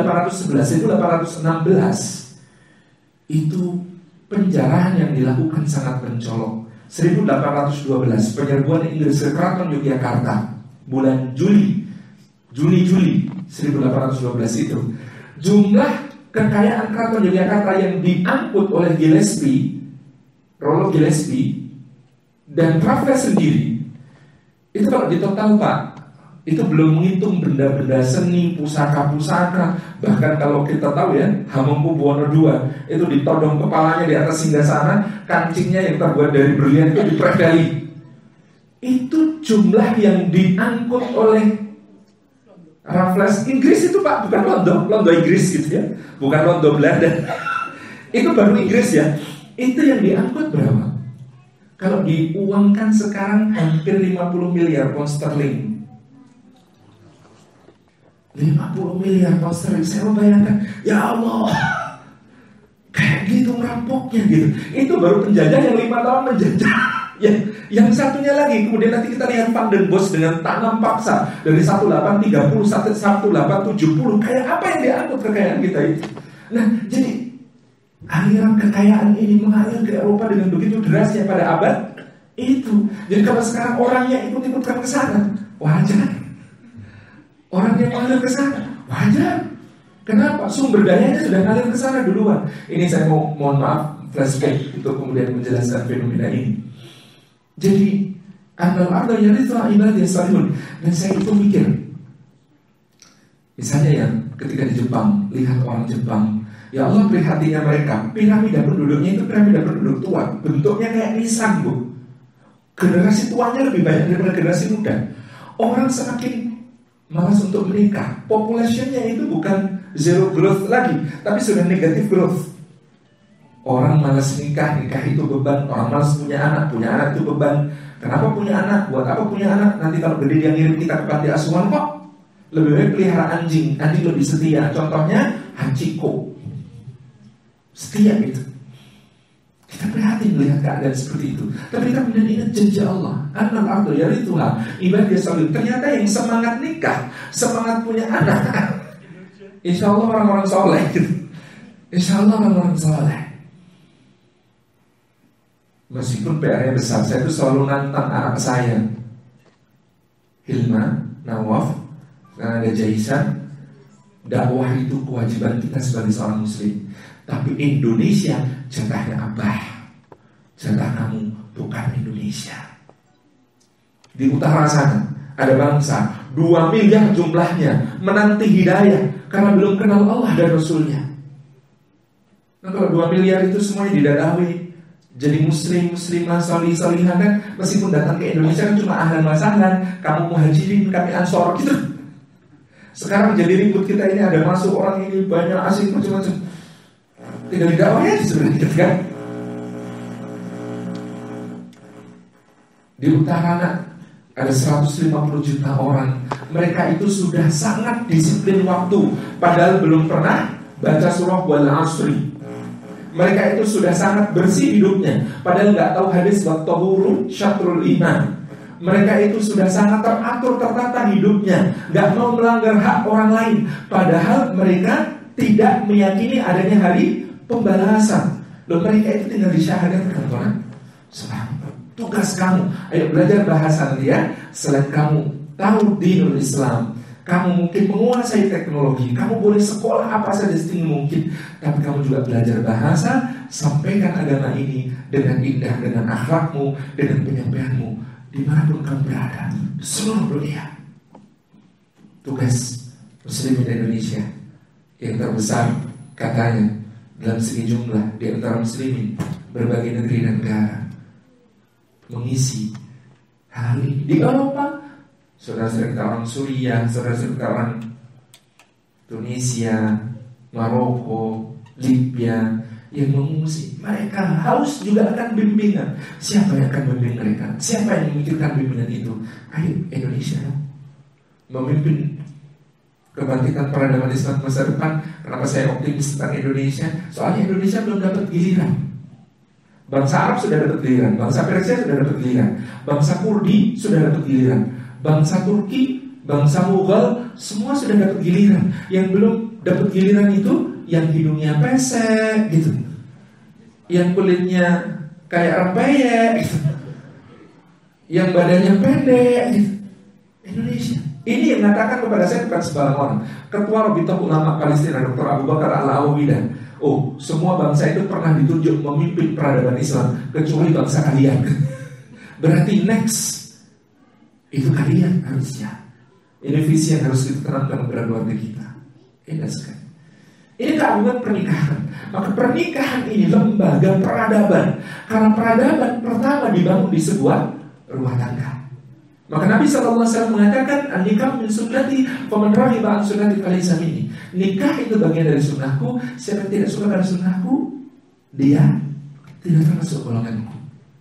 1811-1816 itu penjarahan yang dilakukan sangat mencolok. 1812 penyerbuan Inggris ke Keraton Yogyakarta bulan Juli 1812 itu. Jumlah kekayaan Keraton Yogyakarta yang diangkut oleh Gillespie, Rollo Gillespie dan Raffles sendiri, itu kalau ditotal Pak, itu belum menghitung benda-benda seni, pusaka-pusaka. Bahkan kalau kita tahu ya, Hamengkubuwono II itu ditodong kepalanya di atas singgasana, kancingnya yang terbuat dari berlian itu dipredali. Itu jumlah yang diangkut oleh Raffles. Inggris itu Pak, bukan Londo Inggris gitu ya, bukan Londo Belanda. Itu baru Inggris ya. Itu yang diangkut berapa? Kalau diuangkan sekarang hampir 50 miliar pound sterling. 50 miliar pound sterling. Saya membayangkan, ya Allah, kayak gitu merampoknya gitu. Itu baru penjajah yang 5 tahun menjajah. Yang satunya lagi, kemudian nanti kita lihat Van den Bosch dengan tanam paksa dari 1830 sampai 1870. Kayak apa yang diangkut kekayaan kita itu? Nah, jadi aliran kekayaan ini mengalir ke Eropa dengan begitu derasnya pada abad itu. Jadi kalau sekarang orangnya ikut-ikutkan ke sana, wajar. Orang yang mengalir ke sana, wajar. Kenapa? Sumber dayanya sudah mengalir ke sana duluan. Ini saya mohon maaf flashback untuk kemudian menjelaskan fenomena ini. Jadi al-arda yarithuha ibadiyas salihun. Dan saya itu mikir, misalnya ya, ketika di Jepang, lihat orang Jepang, ya Allah prihatinya mereka, piramida penduduknya itu piramida penduduk tua, bentuknya kayak nisan Generasi tuanya lebih banyak daripada generasi muda. Orang semakin malas untuk menikah. Populationnya itu bukan zero growth lagi, tapi sudah negative growth. Orang malas nikah, nikah itu beban. Orang malas punya anak itu beban. Kenapa punya anak? Buat apa punya anak? Nanti kalau gede dia ngirim kita ke panti asuhan kok. Lebih baik pelihara anjing. Anjing lebih setia. Contohnya Hachiko. Setia gitu. Kita prihatin melihat keadaan seperti itu. Tapi kita kemudian ingat janji Allah. Annal abdu yarithuha ibadah salih. Ternyata yang semangat nikah, semangat punya anak, insya Allah orang-orang soleh gitu. Insya Allah orang-orang soleh. Meskipun PR-nya besar, saya itu selalu nantang anak saya, Hilma, Nawaf, karena ada Jaisan. Dakwah itu kewajiban kita sebagai seorang muslim. Tapi Indonesia jatahnya Abah. Jatah kamu bukan Indonesia. Di utara sana ada bangsa 2 miliar jumlahnya menanti hidayah karena belum kenal Allah dan Rasulnya. Nah kalau 2 miliar itu semuanya didadawi jadi muslim, muslimah, solihah kan, meskipun datang ke Indonesia kan cuma ahlan wa sahlan, kamu muhajirin, kami ansor gitu. Sekarang jadi ribut kita ini, ada masuk orang ini banyak asing macam-macam. Tinggal di dakwahnya sebenarnya gitu kan. Di utara ada 150 juta orang. Mereka itu sudah sangat disiplin waktu, padahal belum pernah baca surah wal asri. Mereka itu sudah sangat bersih hidupnya, padahal nggak tahu hadis wat-tahuru syatrul iman. Mereka itu sudah sangat teratur, tertata hidupnya, nggak mau melanggar hak orang lain, padahal mereka tidak meyakini adanya hari pembalasan. Loh, mereka itu tinggal disyahadatkan Tuhan. Tugas kamu, ayo belajar bahasa dia. Selain kamu tahu dinul Islam, kamu mungkin menguasai teknologi, kamu boleh sekolah apa saja setinggi mungkin, tapi kamu juga belajar bahasa. Sampaikan agama ini dengan indah, dengan akhlakmu, dengan penyampaianmu dimanapun kamu berada di seluruh dunia. Tugas muslimin Indonesia yang terbesar katanya dalam segi jumlah di antara muslimin berbagai negeri dan negara mengisi hal ini. Di Eropa saudara-saudara kita orang Suriah, saudara-saudara kita orang Tunisia, Maroko, Libya yang mengungsi, mereka haus juga akan bimbingan. Siapa yang akan membimbing mereka? Siapa yang memikirkan bimbingan itu? Ayo Indonesia memimpin kebangkitan peradaban Islam masa depan. Kenapa saya optimis tentang Indonesia? Soalnya Indonesia belum dapat giliran. Bangsa Arab sudah dapat giliran, bangsa Persia sudah dapat giliran, bangsa Kurdi sudah dapat giliran, bangsa Turki, bangsa Mughal, semua sudah dapat giliran. Yang belum dapat giliran itu yang hidungnya pesek gitu, yang kulitnya kayak rempeyek gitu, yang badannya pendek gitu. Indonesia. Ini yang mengatakan kepada saya bukan sebarang orang. Ketua Rabithah Ulama Palestina Dr. Abu Bakar Al-Awidah, oh, semua bangsa itu pernah ditunjuk memimpin peradaban Islam kecuali bangsa kalian. Berarti next itu kalian harusnya. Ini visi yang harus kita terapkan kepada keluarga kita. Indah sekali. Ini keagungan pernikahan. Maka pernikahan ini lembaga peradaban. Karena peradaban pertama dibangun di sebuah rumah tangga. Maka Nabi SAW mengatakan, nikah min sunnati, faman raghiba an sunnati falaysa minni. Nikah itu bagian dari sunnahku. Siapa yang tidak suka pada sunnahku, dia tidak termasuk golonganku.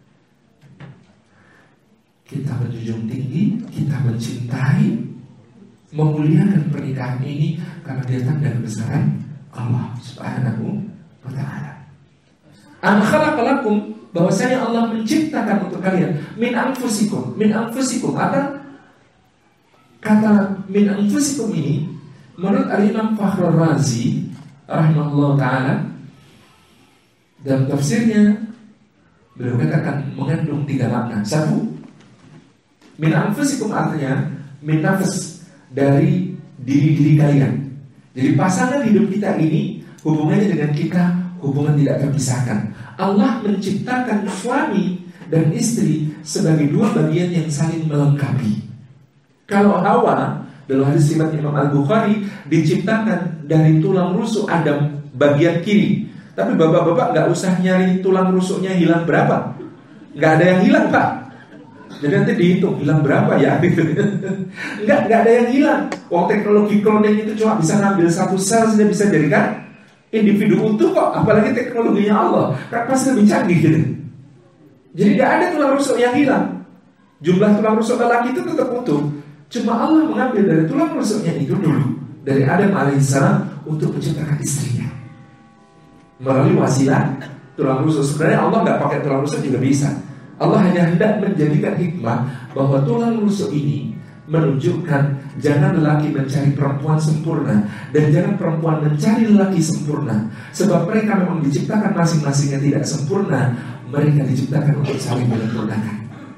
Kita menjunjung tinggi, kita mencintai, memuliakan pernikahan ini karena dia tanda kebesaran Allah Subhanahu wa ta'ala. An khalaqa lakum, bahwasanya Allah menciptakan untuk kalian min anfusikum. Min anfusikum, apa kata min anfusikum ini menurut Al-Imam Fakhrul Razi rahimahullah ta'ala dalam tafsirnya beliau katakan mengandung 3 makna. 1, min anfusikum artinya min nafs, dari diri-diri kalian. Jadi pasangan hidup kita ini hubungannya dengan kita hubungan tidak terpisahkan. Allah menciptakan suami dan istri sebagai 2 bagian yang saling melengkapi. Kalau Hawa dalam hadis riwayat Imam Al-Bukhari diciptakan dari tulang rusuk Adam bagian kiri. Tapi bapak-bapak gak usah nyari tulang rusuknya hilang berapa, gak ada yang hilang Pak. Jadi nanti dihitung hilang berapa ya gitu. Enggak ada yang hilang. Teknologi cloning itu cuma bisa ngambil satu sel saja bisa jadikan individu utuh kok. Apalagi teknologinya Allah kan pasti lebih canggih gitu. Jadi tidak ada tulang rusuk yang hilang. Jumlah tulang rusuk lelaki itu tetap utuh. Cuma Allah mengambil dari tulang rusuknya itu dulu, dari Adam alaihissalam, untuk menciptakan istrinya melalui wasilah tulang rusuk. Sebenarnya Allah nggak pakai tulang rusuk juga bisa. Allah hanya hendak menjadikan hikmah bahwa tulang rusuk ini menunjukkan jangan lelaki mencari perempuan sempurna dan jangan perempuan mencari lelaki sempurna. Sebab mereka memang diciptakan masing-masingnya tidak sempurna. Mereka diciptakan untuk saling menyempurnakan.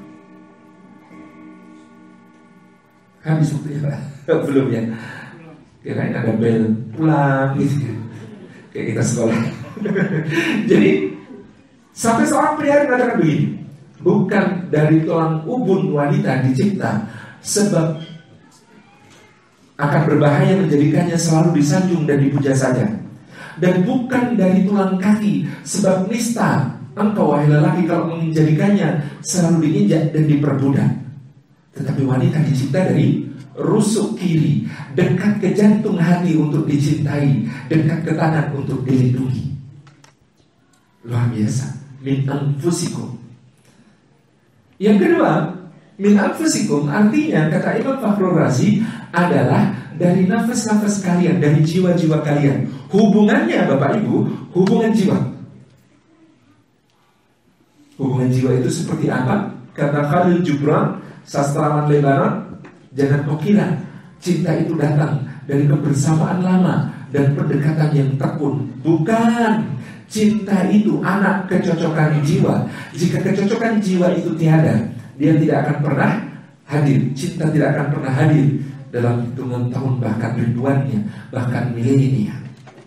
Habis waktunya Pak? Belum ya? Kirain ada bel pulang gitu. Kayak kita sekolah. Jadi sampai seorang pria mengatakan begini, bukan dari tulang ubun wanita dicipta, sebab akan berbahaya menjadikannya selalu disanjung dan dipuja saja. Dan bukan dari tulang kaki, sebab nista engkau wahai lelaki kalau menjadikannya selalu diinjak dan diperbudak. Tetapi wanita dicipta dari rusuk kiri, dekat ke jantung hati untuk dicintai, dekat ke tangan untuk dilindungi. Luar biasa. Min anfusikum. Yang kedua, min anfusikum artinya kata Imam Fakhrul Razi adalah dari nafas-nafas kalian, dari jiwa-jiwa kalian. Hubungannya Bapak Ibu, hubungan jiwa. Hubungan jiwa itu seperti apa? Kata Khalil Gibran, sastrawan Lebanon, jangan kau kira cinta itu datang dari kebersamaan lama dan pendekatan yang tekun. Bukan. Cinta itu anak kecocokan jiwa. Jika kecocokan jiwa itu tiada, dia tidak akan pernah hadir. Cinta tidak akan pernah hadir dalam hitungan tahun, bahkan ribuannya, bahkan milenia.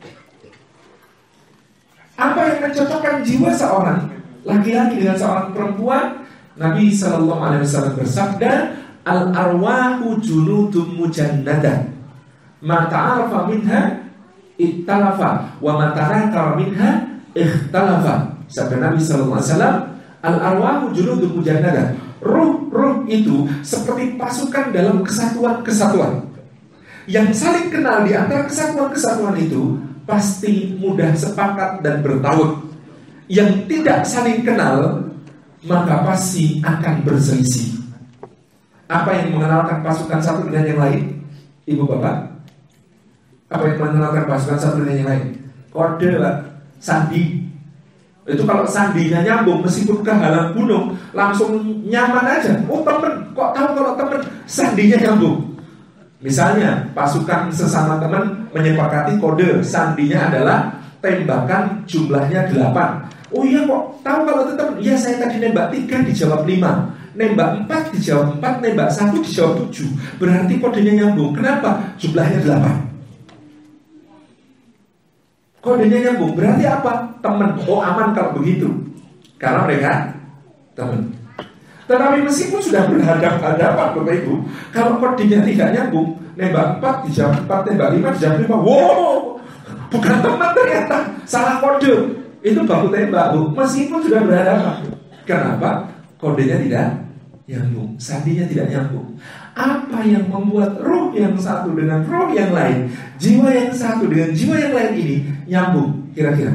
Apa yang mencocokkan jiwa seorang laki-laki dengan seorang perempuan? Nabi SAW bersabda, al-arwahu junudun mujannada, ma ta'arafa minha ittalafa, wa ma tanakara minha ikhtalafa. Sabda Nabi SAW, al-arwahu junudun mujannada. Ruh itu seperti pasukan dalam kesatuan-kesatuan yang saling kenal. Di antara kesatuan-kesatuan itu pasti mudah sepakat dan bertaut. Yang tidak saling kenal maka pasti akan berselisih. Apa yang mengenalkan pasukan satu dengan yang lain? Ibu bapak, apa yang mengenalkan pasukan satu dengan yang lain? Kode Pak, sandi. Itu kalau sandinya nyambung, meskipun kehalang gunung, langsung nyaman aja. Oh temen, kok tahu kalau temen? Sandinya nyambung. Misalnya pasukan sesama teman menyepakati kode, sandinya adalah tembakan jumlahnya 8. Oh iya kok tahu kalau itu teman? Iya saya tadi nembak 3 dijawab 5, nembak 4 dijawab 4, nembak 1 dijawab 7. Berarti kodenya nyambung. Kenapa? Jumlahnya 8. Kodenya nyambung. Berarti apa? Teman. Oh aman kalau begitu, karena mereka teman. Tetapi meskipun sudah berhadapan Bapak Ibu, kalau kodenya tidak nyambung, nembak 4 dijawab 4, nembak 5 dijawab 5. Wow, bukan teman ternyata, salah kode. Itu baku tembak Bu, meskipun sudah berhadapan. Kenapa? Kodenya tidak nyambung, sandinya tidak nyambung. Apa yang membuat ruh yang satu dengan ruh yang lain, jiwa yang satu dengan jiwa yang lain ini nyambung? Kira-kira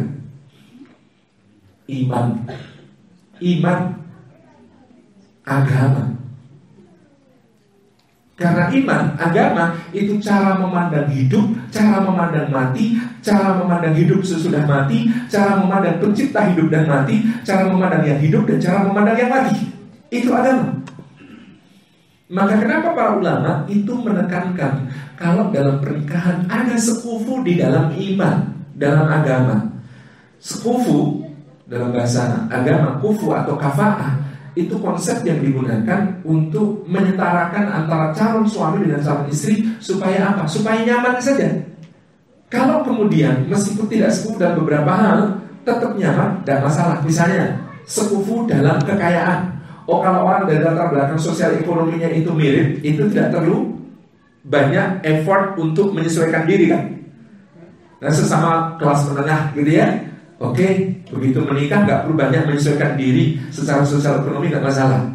iman, agama. Karena iman, agama itu cara memandang hidup, cara memandang mati, cara memandang hidup sesudah mati, cara memandang pencipta hidup dan mati, cara memandang yang hidup dan cara memandang yang mati. Itu agama. Maka kenapa para ulama itu menekankan kalau dalam pernikahan ada sekufu di dalam iman, dalam agama. Sekufu dalam bahasa agama, kufu atau kafa'ah, itu konsep yang digunakan untuk menyetarakan antara calon suami dengan calon istri. Supaya apa? Supaya nyaman saja. Kalau kemudian meskipun tidak sekufu dalam beberapa hal, tetap nyaman, tidak masalah. Misalnya sekufu dalam kekayaan. Oh kalau orang dari latar belakang sosial ekonominya itu mirip, itu tidak perlu banyak effort untuk menyesuaikan diri kan. Nah sesama kelas menengah gitu ya, oke, begitu menikah nggak perlu banyak menyesuaikan diri secara sosial ekonomi, nggak masalah.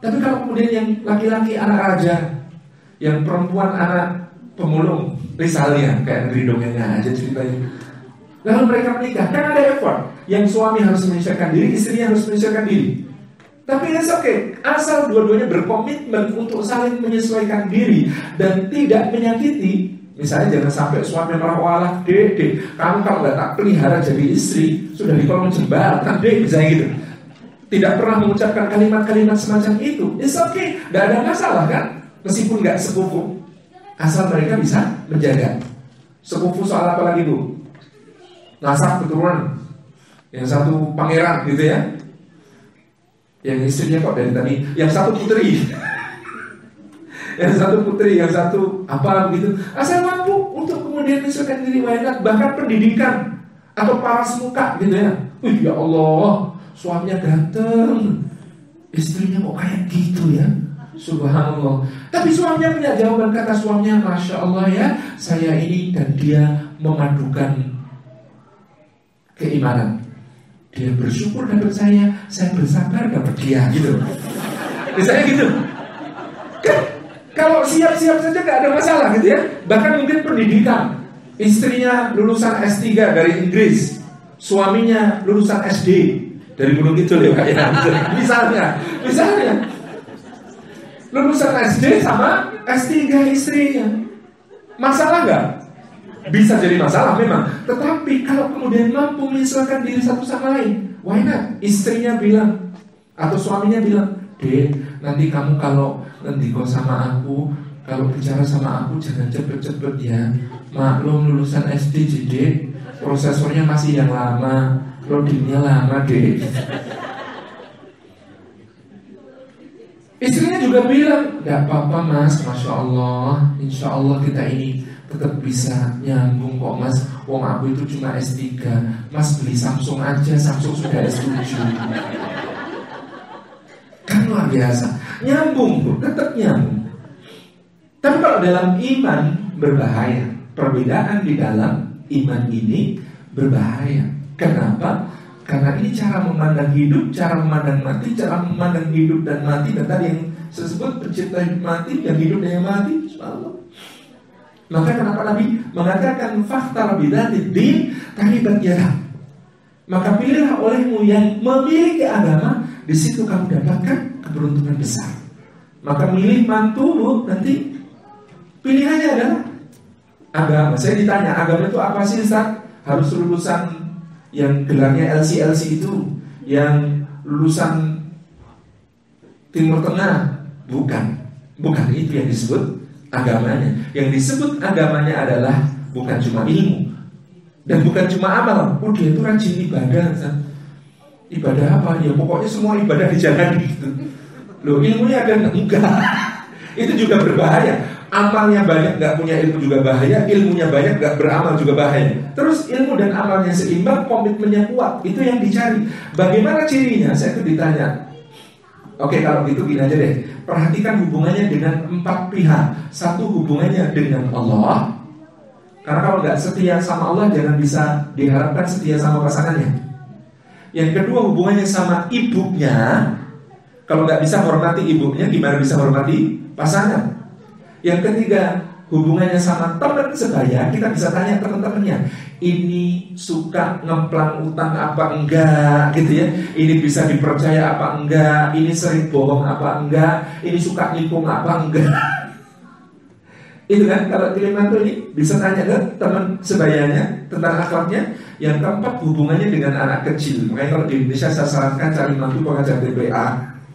Tapi kalau kemudian yang laki-laki anak raja, yang perempuan anak pemulung, misalnya kayak negeri dongengnya aja ceritanya. Lalu mereka menikah, kan ada effort. Yang suami harus menyesuaikan diri, istrinya harus menyesuaikan diri. Tapi it's okay, asal dua-duanya berkomitmen untuk saling menyesuaikan diri dan tidak menyakiti. Misalnya jangan sampai suami marah, walah dek, kamu kalau nggak tak pelihara jadi istri, sudah di kolong jembatan dek, misalnya gitu. Tidak pernah mengucapkan kalimat-kalimat semacam itu. It's okay, nggak ada masalah kan? Meskipun nggak sepupu, asal mereka bisa menjaga. Sepupu soal apa lagi bu? Nasab keturunan. Yang satu pangeran gitu ya. Yang istrinya kok dari tadi, yang satu putri. Yang satu putri, yang satu apa begitu. Asal mampu untuk kemudian menyesuaikan diri, bahkan pendidikan atau paras muka gitu ya. Ya Allah, suaminya ganteng, istrinya kok kayak gitu ya. Subhanallah. Tapi suaminya punya jawaban, kata suaminya, Masya Allah ya, saya ini dan dia memadukan keimanan. Dia bersyukur dapat saya bersabar dapat dia gitu. Misalnya gitu. Kan kalau siap-siap saja gak ada masalah gitu ya. Bahkan mungkin pendidikan, istrinya lulusan S3 dari Inggris, suaminya lulusan SD dari Gunung Kidul ya Pak ya. Misalnya lulusan SD sama S3 istrinya. Masalah gak? Bisa jadi masalah memang. Tetapi kalau kemudian mampu menyesuaikan diri satu sama lain, why not? Istrinya bilang atau suaminya bilang, Dek, nanti kamu kalau ngendiko sama aku, kalau bicara sama aku jangan cepet-cepet ya. Maklum lulusan SD Dek, prosesornya masih yang lama, loadingnya lama Dek. Istrinya juga bilang, gak apa-apa mas, Masya Allah, Insya Allah kita ini tetap bisa nyambung kok mas. Wong aku itu cuma S3, mas beli Samsung aja, Samsung sudah S7. Kan luar biasa, nyambung tuh, tetap nyambung. Tapi kalau dalam iman berbahaya. Perbedaan di dalam iman ini berbahaya. Kenapa? Karena ini cara memandang hidup, cara memandang mati, cara memandang hidup dan mati. Dan tadi yang saya sebut pencipta hidup mati, yang hidup dan yang mati, subhanallah. Maka kenapa Nabi mengatakan fakhtar bidzatid din taribat yadah. Maka pilihlah olehmu yang memiliki agama, di situ kamu dapatkan keberuntungan besar. Maka milih mantumu nanti pilihannya adalah agama. Saya ditanya agama itu apa sih Ustaz? Harus lulusan yang gelarnya LC itu, yang lulusan Timur Tengah? Bukan itu yang disebut agamanya. Yang disebut agamanya adalah bukan cuma ilmu dan bukan cuma amal. Oh dia itu rajin ibadah. Ibadah apa? Ya pokoknya semua ibadah dijalani gitu. Loh ilmunya ada enggak? Itu juga berbahaya. Amalnya banyak gak punya ilmu juga bahaya. Ilmunya banyak gak beramal juga bahaya. Terus ilmu dan amalnya seimbang, komitmennya kuat, itu yang dicari. Bagaimana cirinya? Saya tuh ditanya. Oke kalau gitu gini aja deh. Perhatikan hubungannya dengan 4 pihak. Satu, hubungannya dengan Allah. Karena kalau gak setia sama Allah, jangan bisa diharapkan setia sama pasangannya. Yang kedua, hubungannya sama ibunya. Kalau gak bisa hormati ibunya, gimana bisa hormati pasangan? Yang ketiga, hubungannya sama teman sebaya. Kita bisa tanya teman-temannya, ini suka ngemplang utang apa enggak gitu ya. Ini bisa dipercaya apa enggak. Ini sering bohong apa enggak. Ini suka nikung apa enggak. Itu kan kalau Kilimantan ini bisa tanya ke teman sebayanya tentang akhlaknya. Yang keempat, hubungannya dengan anak kecil. Makanya kalau di Indonesia saya sarankan cari mantu pengajar TPA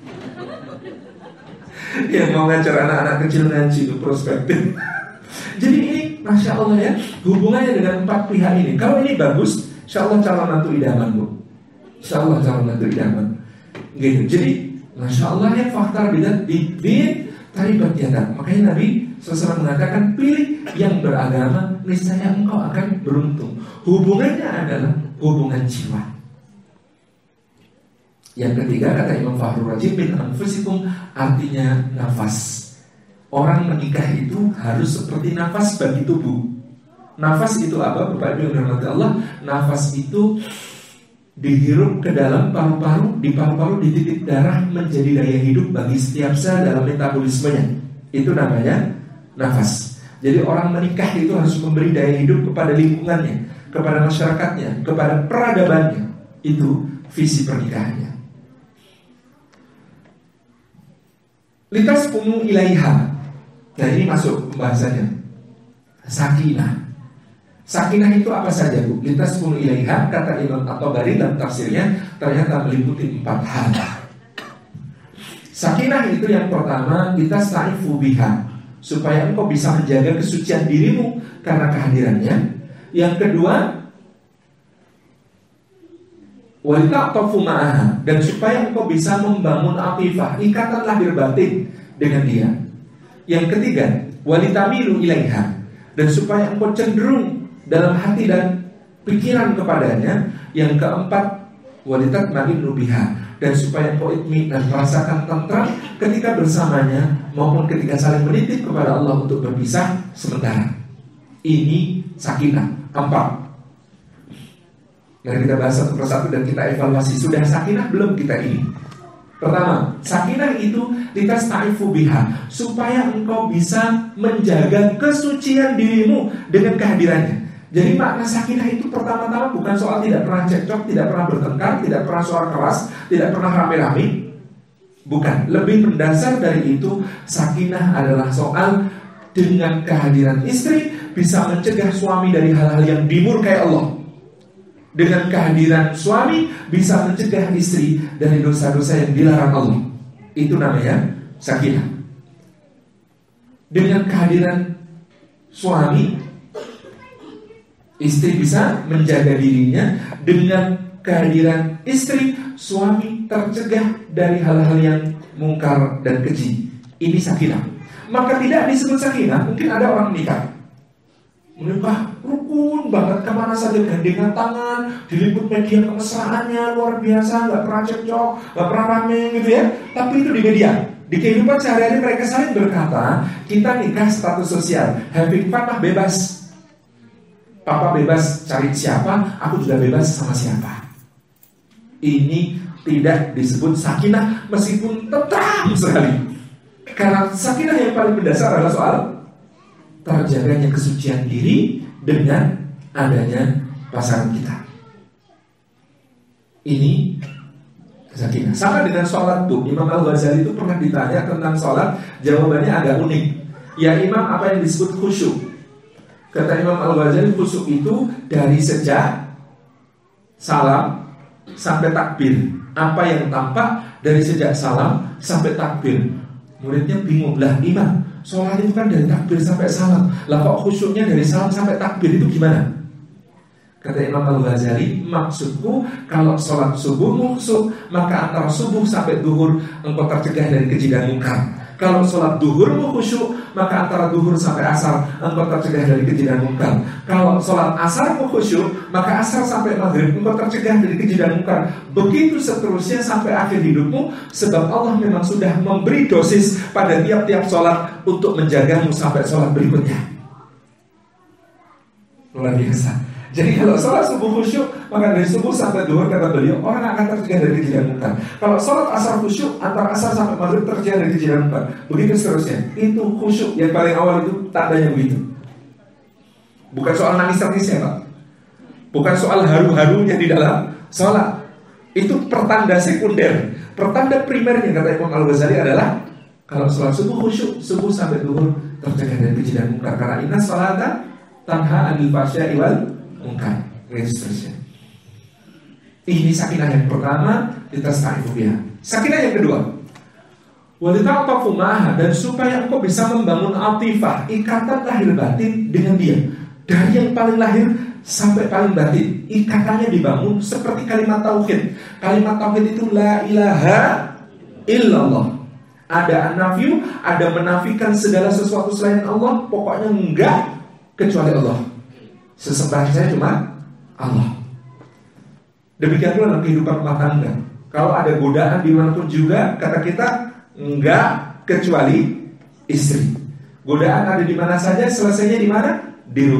yang mau ngajar anak-anak kecil ngaji itu prospektif. Jadi ini Masya Allah ya, hubungannya dengan 4 pihak ini. Kalau ini bagus, Insya Allah calon mantu idaman bu. Insya Allah calon mantu idaman gitu. Jadi Masya Allah ya, faktor bidat bidin taribat yadah. Makanya Nabi SAW mengatakan, pilih yang beragama, niscaya engkau akan beruntung. Hubungannya adalah hubungan jiwa. Yang ketiga kata Imam Fakhrul Razi, min anfusikum, artinya nafas. Orang menikah itu harus seperti nafas bagi tubuh. Nafas itu apa? Bapak Ibu yang dirahmati Allah, nafas itu dihirup ke dalam paru-paru, di paru-paru dititik darah menjadi daya hidup bagi setiap sel dalam metabolismenya. Itu namanya nafas. Jadi orang menikah itu harus memberi daya hidup kepada lingkungannya, kepada masyarakatnya, kepada peradabannya. Itu visi pernikahannya. Litas pumu ilaiha. Nah ini masuk pembahasannya. Sakinah. Sakinah itu apa saja, Bu? Litas pumu ilaiha, kata Imam At-Tabari dalam tafsirnya, ternyata meliputi 4 hal. Sakinah itu yang pertama, litas ta'ifu biha, supaya engkau bisa menjaga kesucian dirimu karena kehadirannya. Yang kedua, walita tofu ma'aha, dan supaya engkau bisa membangun atifah, ikatan lahir batin dengan dia. Yang ketiga, walitamilu ilaiha, dan supaya engkau cenderung dalam hati dan pikiran kepadanya. Yang keempat, walitat ma'inu biha, dan supaya engkau itmi dan merasakan tentram ketika bersamanya maupun ketika saling menitip kepada Allah untuk berpisah sementara. Ini sakinah 4. Mari kita bahas satu persatu dan kita evaluasi. Sudah sakinah belum kita ini? Pertama, sakinah itu litasta'ifu biha, supaya engkau bisa menjaga kesucian dirimu dengan kehadirannya. Jadi makna sakinah itu pertama-tama bukan soal tidak pernah cekcok, tidak pernah bertengkar, tidak pernah suara keras, tidak pernah rame-rame. Bukan, lebih mendasar dari itu. Sakinah adalah soal dengan kehadiran istri bisa mencegah suami dari hal-hal yang dimurkai Allah. Dengan kehadiran suami bisa mencegah istri dari dosa-dosa yang dilarang Allah. Itu namanya sakinah. Dengan kehadiran suami, istri bisa menjaga dirinya. Dengan kehadiran istri, suami tercegah dari hal-hal yang mungkar dan keji. Ini sakinah. Maka tidak disebut sakinah. Mungkin ada orang menikah rukun banget, kemana saja gandengan tangan, diliput media kemesraannya luar biasa, gak pernah cekcok, gak pernah rame gitu ya. Tapi itu di media. Di kehidupan sehari-hari mereka saling berkata, kita nikah status sosial, having fun lah, bebas. Papa bebas cari siapa, aku juga bebas sama siapa. Ini tidak disebut sakinah, meskipun tentram sekali. Karena sakinah yang paling mendasar adalah soal terjaganya kesucian diri dengan adanya pasangan kita. Ini sakinah. Sama dengan sholat tuh. Imam Al-Ghazali itu pernah ditanya tentang sholat, jawabannya agak unik. Ya Imam, apa yang disebut khusyuk? Kata Imam Al-Ghazali, khusyuk itu dari sejak salam sampai takbir. Apa yang tampak dari sejak salam sampai takbir? Muridnya bingung, lah Imam, sholat itu kan dari takbir sampai salam, lah kok khusyuknya dari salam sampai takbir, itu gimana? Kata Imam Al-Ghazali, maksudku kalau sholat subuh khusyuk, maka antara subuh sampai duhur engkau tercegah dari keji dan mungkar. Kalau sholat duhur khusyuk, maka antara duhur sampai asar engkau tercegah dari keji dan mungkar. Kalau sholat asar khusyuk, maka asar sampai maghrib engkau tercegah dari keji dan mungkar. Begitu seterusnya sampai akhir hidupmu, sebab Allah memang sudah memberi dosis pada tiap-tiap sholat untuk menjagamu sampai sholat berikutnya. Luar biasa. Jadi kalau sholat subuh khusyuk, maka dari subuh sampai duhur, kata beliau, orang akan tercegah dari keji dan mungkar. Kalau sholat asar khusyuk, antara asar sampai maghrib tercegah dari keji dan mungkar. Begitu seterusnya. Itu khusyuk yang paling awal, itu tandanya begitu. Bukan soal nangis-nangisnya, Pak. Bukan soal haru-harunya di dalam sholat. Itu pertanda sekunder. Pertanda primernya, kata Imam Al-Ghazali, adalah kalau sholat subuh khusyuk, subuh sampai duhur tercegah dari keji dan mungkar. Karena inna sholata tanha anil fahsya'i wal mungkar. Seterusnya. Ini sakinah yang pertama, kita ta'ifu biha. Sakinah yang kedua, walita'tafu ma'aha, dan supaya engkau bisa membangun atifah, ikatan lahir batin dengan dia. Dari yang paling lahir sampai paling batin, ikatannya dibangun seperti kalimat tauhid. Kalimat tauhid itu la ilaha illallah. Ada an-nafyu, ada menafikan segala sesuatu selain Allah. Pokoknya enggak kecuali Allah. Sesembah saya cuma Allah. Demikian pula dalam kehidupan rumah tangga. Kalau ada godaan dimanapun juga, kata kita enggak kecuali istri. Godaan ada di mana saja, selesainya di mana? Di rumah.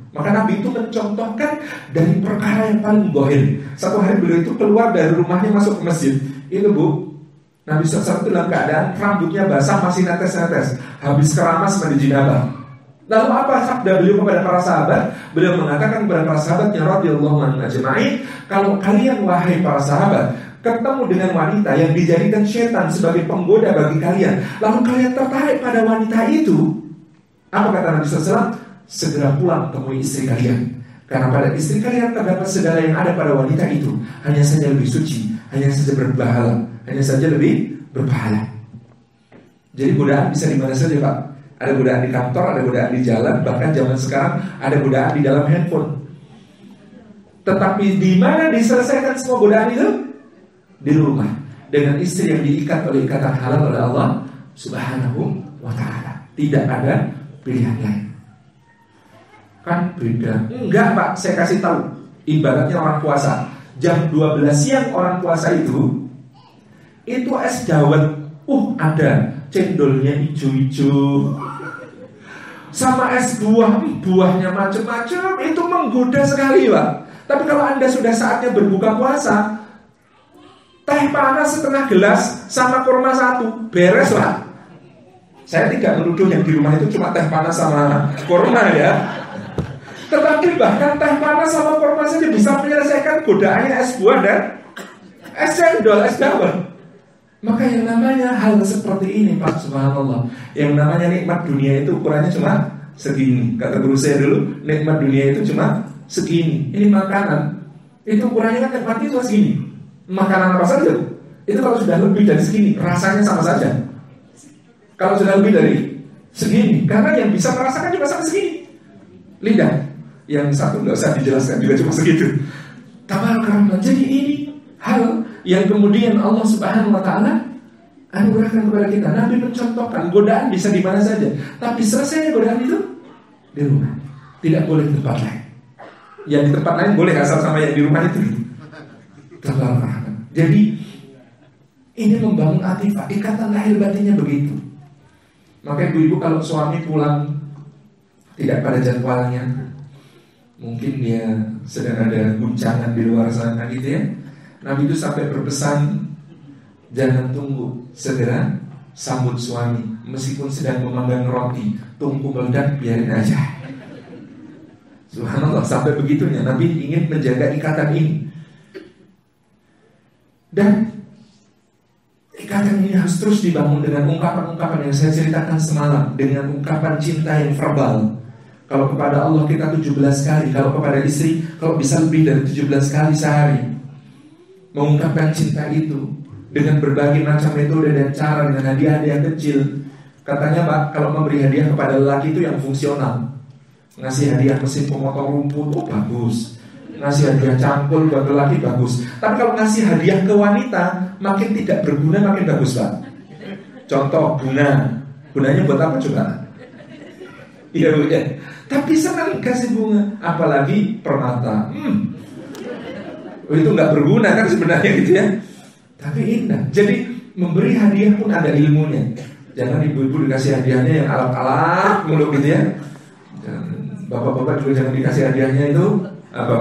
Maka Nabi itu mencontohkan dari perkara yang paling bohir. Satu hari beliau itu keluar dari rumahnya masuk ke masjid. Itu Bu, Nabi SAW itu dalam keadaan rambutnya basah masih netes-netes, habis keramas mandi jinabah. Lalu apa sabda beliau kepada para sahabat? Beliau mengatakan kepada para sahabatnya radhiyallahu anhum ajma'in, kalau kalian wahai para sahabat ketemu dengan wanita yang dijadikan setan sebagai penggoda bagi kalian, lalu kalian tertarik pada wanita itu, apa kata Nabi SAW? Segera pulang temui istri kalian, karena pada istri kalian terdapat segala yang ada pada wanita itu, hanya saja lebih suci, hanya saja berpahala, hanya saja lebih berpahala. Jadi godaan bisa di mana saja Pak. Ada godaan di kantor, ada godaan di jalan, bahkan zaman sekarang ada godaan di dalam handphone. Tetapi di mana diselesaikan semua godaan itu? Di rumah, dengan istri yang diikat oleh ikatan halal oleh Allah Subhanahu wa ta'ala. Tidak ada pilihan lain. Kan beda. Enggak Pak, saya kasih tahu. Ibaratnya orang puasa, jam 12 siang orang puasa itu es dawet. Ada cendolnya hijau-hijau, sama es buahnya macam-macam. Itu menggoda sekali Pak. Tapi kalau Anda sudah saatnya berbuka puasa, teh panas setengah gelas sama kurma 1, beres Pak. Saya tidak menuduh yang di rumah itu cuma teh panas sama kurma ya. Tetapi bahkan teh panas sama kurma saja bisa menyelesaikan godaannya es buah dan es cendol, es dawet. Maka yang namanya hal seperti ini Pak, subhanallah, yang namanya nikmat dunia itu ukurannya cuma segini. Kata guru saya dulu, nikmat dunia itu cuma segini. Ini makanan, itu ukurannya kan nikmat itu segini. Makanan apa saja, itu kalau sudah lebih dari segini, rasanya sama saja. Kalau sudah lebih dari segini, karena yang bisa merasakan cuma sampai segini, lidah. Yang satu nggak usah dijelaskan juga, cuma segitu. Tabaraka Rahman. Jadi ini hal yang kemudian Allah Subhanahu wa ta'ala anugerahkan kepada kita. Nabi mencontohkan godaan bisa di mana saja, tapi selesainya godaan itu di rumah. Tidak boleh di tempat lain. Yang di tempat lain boleh, asal sama yang di rumah itu. Jadi ini membangun atifah, ikatan lahir batinnya begitu. Maka ibu-ibu kalau suami pulang tidak pada jadwalnya, mungkin dia sedang ada guncangan di luar sana gitu ya, Nabi itu sampai berpesan, jangan tunggu, segera sambut suami. Meskipun sedang memanggang roti, tunggu meledak, biarin aja. Subhanallah, sampai begitunya Nabi ingin menjaga ikatan ini. Dan ikatan ini harus terus dibangun dengan ungkapan-ungkapan yang saya ceritakan semalam, dengan ungkapan cinta yang verbal. Kalau kepada Allah kita 17 kali, kalau kepada istri kalau bisa lebih dari 17 kali sehari. Mengungkapkan cinta itu dengan berbagai macam metode dan cara, dengan hadiah-hadiah kecil. Katanya Pak, kalau memberi hadiah kepada lelaki itu yang fungsional. Ngasih hadiah mesin pemotong rumput, bagus. Ngasih hadiah cangkul buat lelaki, bagus. Tapi kalau ngasih hadiah ke wanita, makin tidak berguna, makin bagus Pak. Contoh bunga. Gunanya buat apa coba? Iya Bu ya. Tapi senang kasih bunga, apalagi permata. Itu nggak berguna kan sebenarnya gitu ya. Tapi indah. Jadi memberi hadiah pun ada ilmunya. Jangan ibu-ibu dikasih hadiahnya yang alat-alat mulu gitu ya. Dan bapak-bapak juga jangan dikasih hadiahnya itu apa?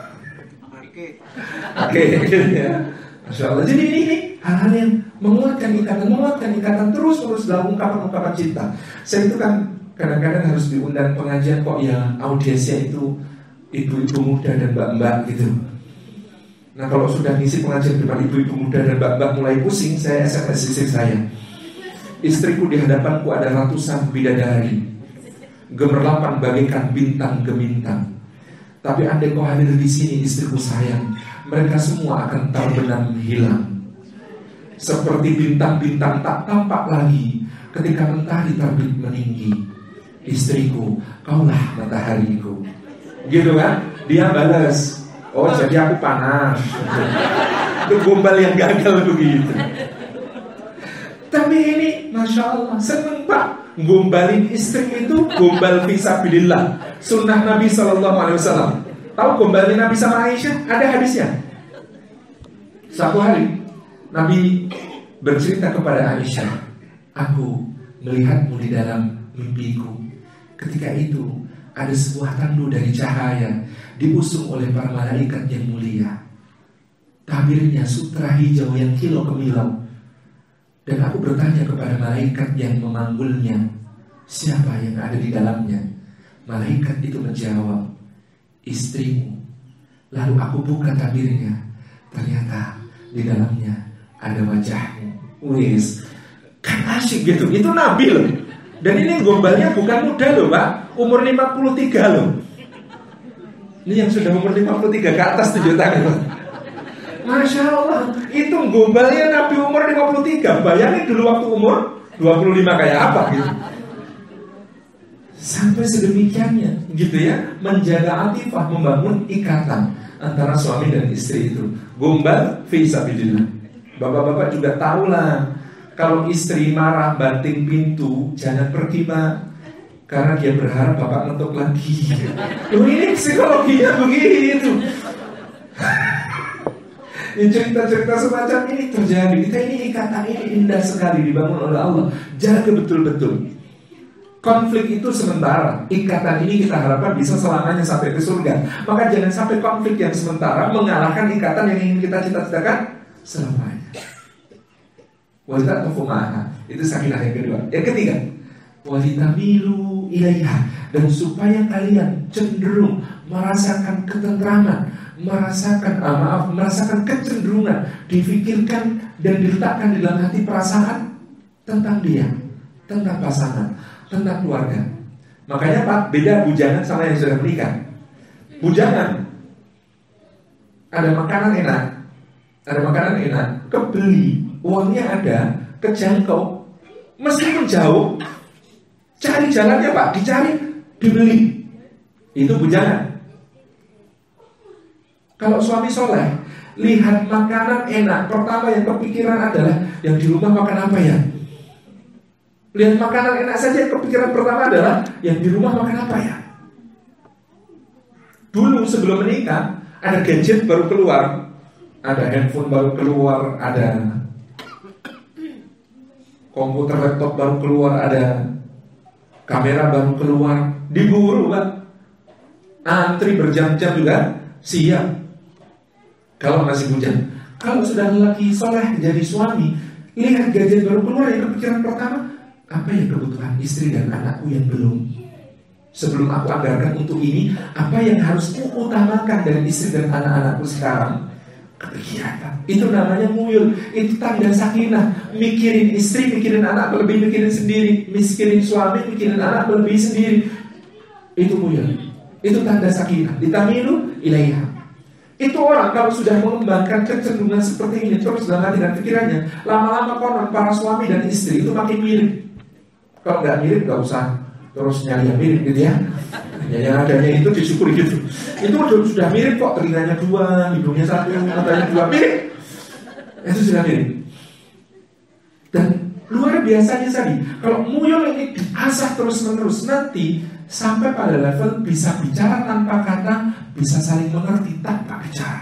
Oke, gitu ya. Masya Allah. Jadi ini hal-hal yang menguatkan ikatan terus dalam ungkapan-ungkapan cinta. Saya itu kan kadang-kadang harus diundang pengajian kok ya, audiensnya itu ibu-ibu muda dan mbak-mbak gitu. Nah kalau sudah ngisi pengajian depan ibu-ibu muda dan mbak-mbak mulai pusing, saya SMS istri saya. Istriku di hadapanku ada ratusan bidadari, gemerlapan bagaikan bintang gemintang. Tapi andai kau hadir di sini istriku sayang, mereka semua akan terbenam hilang. Seperti bintang-bintang tak tampak lagi ketika mentari terbit meninggi. Istriku, kaulah matahariku. Gitu kan? Dia balas, oh jadi aku panas. Itu gombal yang gagal begitu. Tapi ini Masya Allah, seneng Pak. Gombalin istri itu gombal fisabilillah, sunnah Nabi SAW. Tahu gombalin Nabi sama Aisyah? Ada hadisnya. Satu hari Nabi bercerita kepada Aisyah, aku melihatmu di dalam mimpiku. Ketika itu ada sebuah tandu dari cahaya diusung oleh para malaikat yang mulia. Tabirnya sutra hijau yang kilau kemilau. Dan aku bertanya kepada malaikat yang memanggulnya, siapa yang ada di dalamnya? Malaikat itu menjawab, istrimu. Lalu aku buka tabirnya, ternyata di dalamnya ada wajahmu. Wis, kan asyik gitu. Itu Nabi loh. Dan ini gombalnya bukan muda loh Pak, umur 53 loh. Ini yang sudah umur 53 ke atas 7 tahun. Masya Allah, itu gombalnya Nabi umur 53. Bayangin dulu waktu umur 25 kayak apa gitu. Sampai sedemikiannya gitu ya, menjaga atifah, membangun ikatan antara suami dan istri itu. Gombal fi sabilillah. Bapak-bapak juga tahulah, kalau istri marah banting pintu, jangan pergi Pak, karena dia berharap bapak ngetuk lagi. Loh, ini psikologinya begitu. Cerita-cerita semacam ini terjadi. Kita ini ikatan ini indah sekali dibangun oleh Allah. Jaga betul-betul. Konflik itu sementara, ikatan ini kita harapkan bisa selamanya sampai ke surga. Maka jangan sampai konflik yang sementara mengalahkan ikatan yang ingin kita cita-citakan selamanya. Walita tufumaha, itu sakinah yang kedua. Yang ketiga, walita milu ilaiha, dan supaya kalian cenderung merasakan ketentraman, merasakan kecenderungan, difikirkan dan diletakkan di dalam hati perasaan tentang dia, tentang pasangan, tentang keluarga. Makanya Pak, beda bujangan sama yang sudah menikah. Bujangan ada makanan enak, kebeli, uangnya ada, kejangkau, meskipun jauh, cari jalannya Pak, dicari, dibeli. Itu bujangan. Kalau suami soleh, lihat makanan enak, pertama yang kepikiran adalah yang di rumah makan apa ya. Lihat makanan enak saja, kepikiran pertama adalah yang di rumah makan apa ya. Dulu sebelum menikah, ada gadget baru keluar, ada handphone baru keluar, ada komputer laptop baru keluar, ada kamera baru keluar, diburu Pak. Antri berjam-jam juga siap. Kalau masih hujan. Kalau sudah lelaki soleh jadi suami, lihat gadget baru keluar, yang kepikiran pertama, apa yang kebutuhan istri dan anakku yang belum? Sebelum aku anggarkan untuk ini, apa yang harus ku utamakan dari istri dan anak-anakku sekarang? Kepikiran. Itu namanya muyul. Itu tanda sakinah. Mikirin istri, mikirin anak, lebih mikirin sendiri. Mikirin suami, mikirin anak, lebih sendiri. Itu muyul. Itu tanda sakinah. Ditamilu ilaiha. Itu orang kalau sudah mengembangkan kecenderungan seperti ini terus dalam hati dan pikirannya, lama-lama konon para suami dan istri itu makin mirip. Kalau nggak mirip nggak usah terus nyari yang mirip gitu ya. Ya yang adanya itu disyukuri gitu. Itu sudah mirip kok, telinganya 2, hidungnya 1, matanya 2, mirip. Itu sudah mirip. Dan luar biasanya tadi, kalau muyul ini diasah terus-menerus, nanti sampai pada level bisa bicara tanpa kata, bisa saling mengerti tanpa bicara.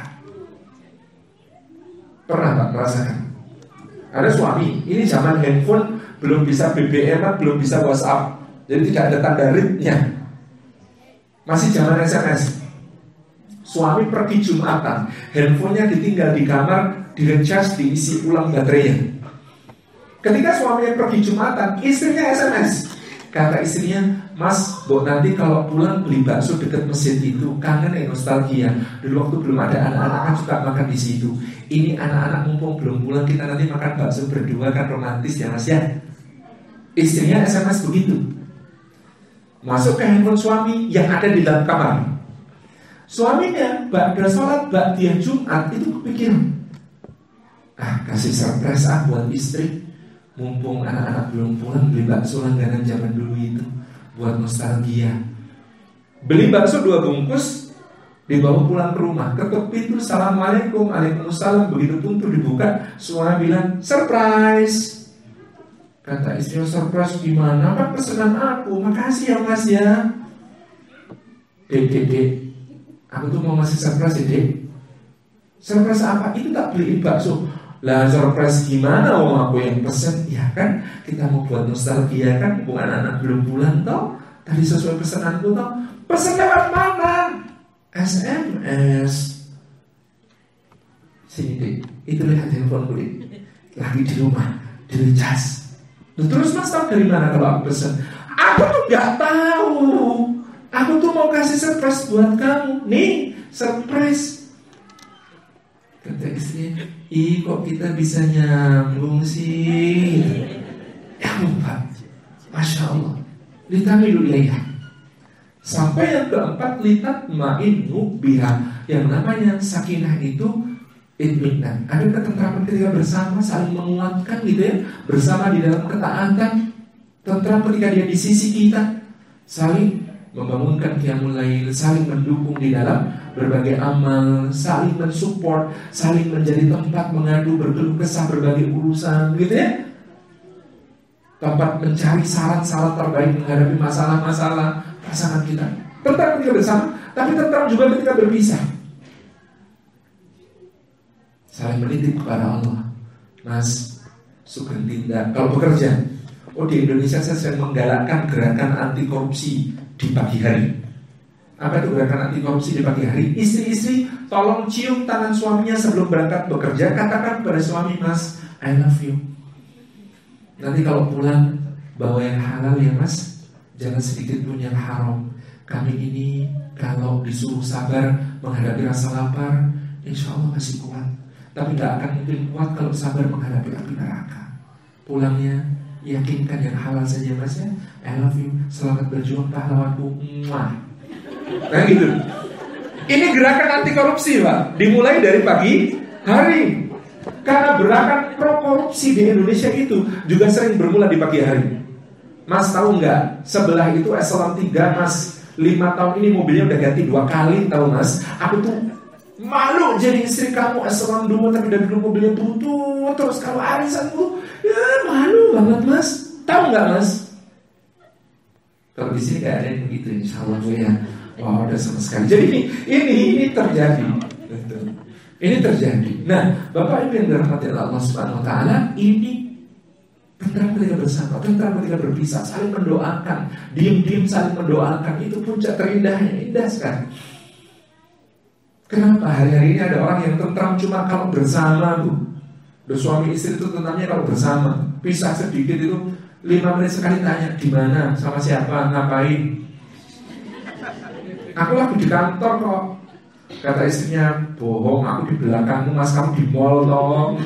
Pernah tak merasakan? Ada suami, ini zaman handphone belum bisa BBM, belum bisa WhatsApp, jadi tidak ada tanda read-nya. Masih zaman SMS. Suami pergi Jumatan, handphonenya ditinggal di kamar, di-recharge, diisi ulang baterainya. Ketika suaminya pergi Jumatan, istrinya SMS. Kata istrinya, Mas, Bu, nanti kalau pulang beli bakso dekat masjid itu, kangen ya, nostalgia. Dulu waktu belum ada anak-anak kan suka makan di situ. Ini anak-anak mumpung belum pulang, kita nanti makan bakso berdua, kan romantis ya Mas ya. Istrinya SMS begitu. Masuk ke handphone suami yang ada di dalam kamar. Suaminya ba'da sholat, ba'da Jumat itu kepikiran, kasih surprise buat istri. Mumpung anak-anak belum pulang, beli bakso langganan zaman dulu itu, buat nostalgia. Beli bakso 2 bungkus, dibawa pulang ke rumah, ketuk pintu, assalamualaikum, waalaikumsalam. Begitu pintu dibuka, suami bilang surprise. Kata istrinya, surprise gimana? Kan pesanan aku. Makasih ya Mas ya. Dek, aku tuh mau ngasih surprise ya Dek. Surprise apa? Itu tak beliin bakso. Lah surprise gimana? Aku yang pesen. Ya kan, kita mau buat nostalgia kan, bukan anak belum pulang toh. Tadi sesuai pesananku toh. Pesan lewat mana? SMS. Sini deh, itu lihat handphone gue lagi di rumah, di recas. Terus mas tahu dari mana kalau aku pesan? Aku tuh gak tahu. Aku tuh mau kasih surprise buat kamu. Nih, surprise. Kata istrinya, ih kok kita bisa nyambung sih? Ya Pak, Masya Allah. Ditamilu ilaihah. Sampai yang keempat, litat ma'innu biha. Yang namanya sakinah itu itminan. Ada ketentraman ketika bersama, saling menguatkan gitu ya. Bersama di dalam ketaatan. Tentram ketika dia di sisi kita. Saling membangunkan qiyamul lail, saling mendukung di dalam berbagai amal, saling mensupport, saling menjadi tempat mengadu, berkeluh kesah berbagai urusan gitu ya. Tempat mencari saran-saran terbaik menghadapi masalah-masalah pasangan kita. Tentram ketika bersama, tapi tentram juga ketika berpisah. Saling menitip kepada Allah. Mas, Sugeng Tindak, kalau bekerja, di Indonesia saya sedang menggalakkan gerakan anti korupsi di pagi hari. Apa itu gerakan anti korupsi di pagi hari? Istri-istri tolong cium tangan suaminya sebelum berangkat bekerja. Katakan kepada suami, Mas, I love you. Nanti kalau pulang bawa yang halal ya mas, jangan sedikit pun yang haram. Kami ini kalau disuruh sabar menghadapi rasa lapar, insya Allah masih kuat. Tapi tidak akan mungkin kuat kalau sabar menghadapi api neraka. Pulangnya yakinkan yang halal saja mas ya. I love you, selamat berjuang pahlawanku. Mwah. Nah gitu. Ini gerakan anti korupsi Pak, dimulai dari pagi hari. Karena gerakan pro korupsi di Indonesia itu juga sering bermula di pagi hari. Mas tahu nggak? Sebelah itu eselon 3 mas, 5 tahun ini mobilnya udah ganti 2 kali tahu mas. Aku tuh malu jadi istri kamu eselon 2 tapi dari dulu mobilnya butut terus. Kalau arisanku ya malu banget mas. Tahu nggak mas? Kalau di sini nggak ada yang begitu, insya Allah ya. Wah udah sama sekali. Jadi ini terjadi. Ini terjadi. Nah, Bapak Ibu yang dirahmati Allah Subhanahu Wa Taala, ini tentram ketika bersama, tentram ketika berpisah, saling mendoakan, diam-diam saling mendoakan, itu puncak terindahnya, indah sekali. Kenapa hari-hari ini ada orang yang tentram cuma kalau bersama tuh? Suami istri itu tentramnya kalau bersama, pisah sedikit itu 5 menit sekali tanya di mana, sama siapa, ngapain. Aku lagi di kantor kok. Kata istrinya, bohong, aku di belakangmu mas, kamu di mall dong.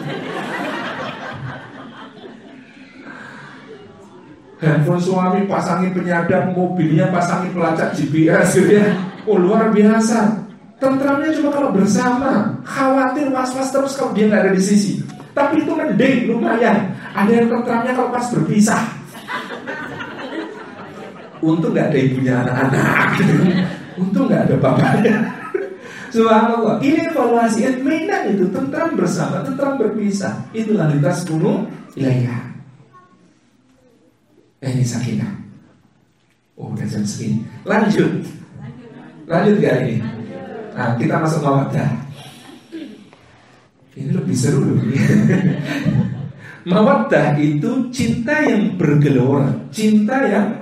Handphone suami pasangin penyadap, mobilnya pasangin pelacak GPS gitu ya. Oh luar biasa. Tentramnya cuma kalau bersama. Khawatir was-was terus kalau dia gak ada di sisi. Tapi itu mending, lumayan. Ada yang tentramnya kalau pas berpisah. Untung gak ada ibunya anak-anak gitu. Untung gak ada bapaknya. Subhanallah, ini evaluasi mainan itu, tentram bersama, tentram berpisah. Itulah lintas gunung ilaihah. Ini sakinah. Oh udah jam segini. Lanjut gak ini? Nah kita masuk mawaddah. Ini lebih seru loh. Mawaddah itu cinta yang bergelora, cinta yang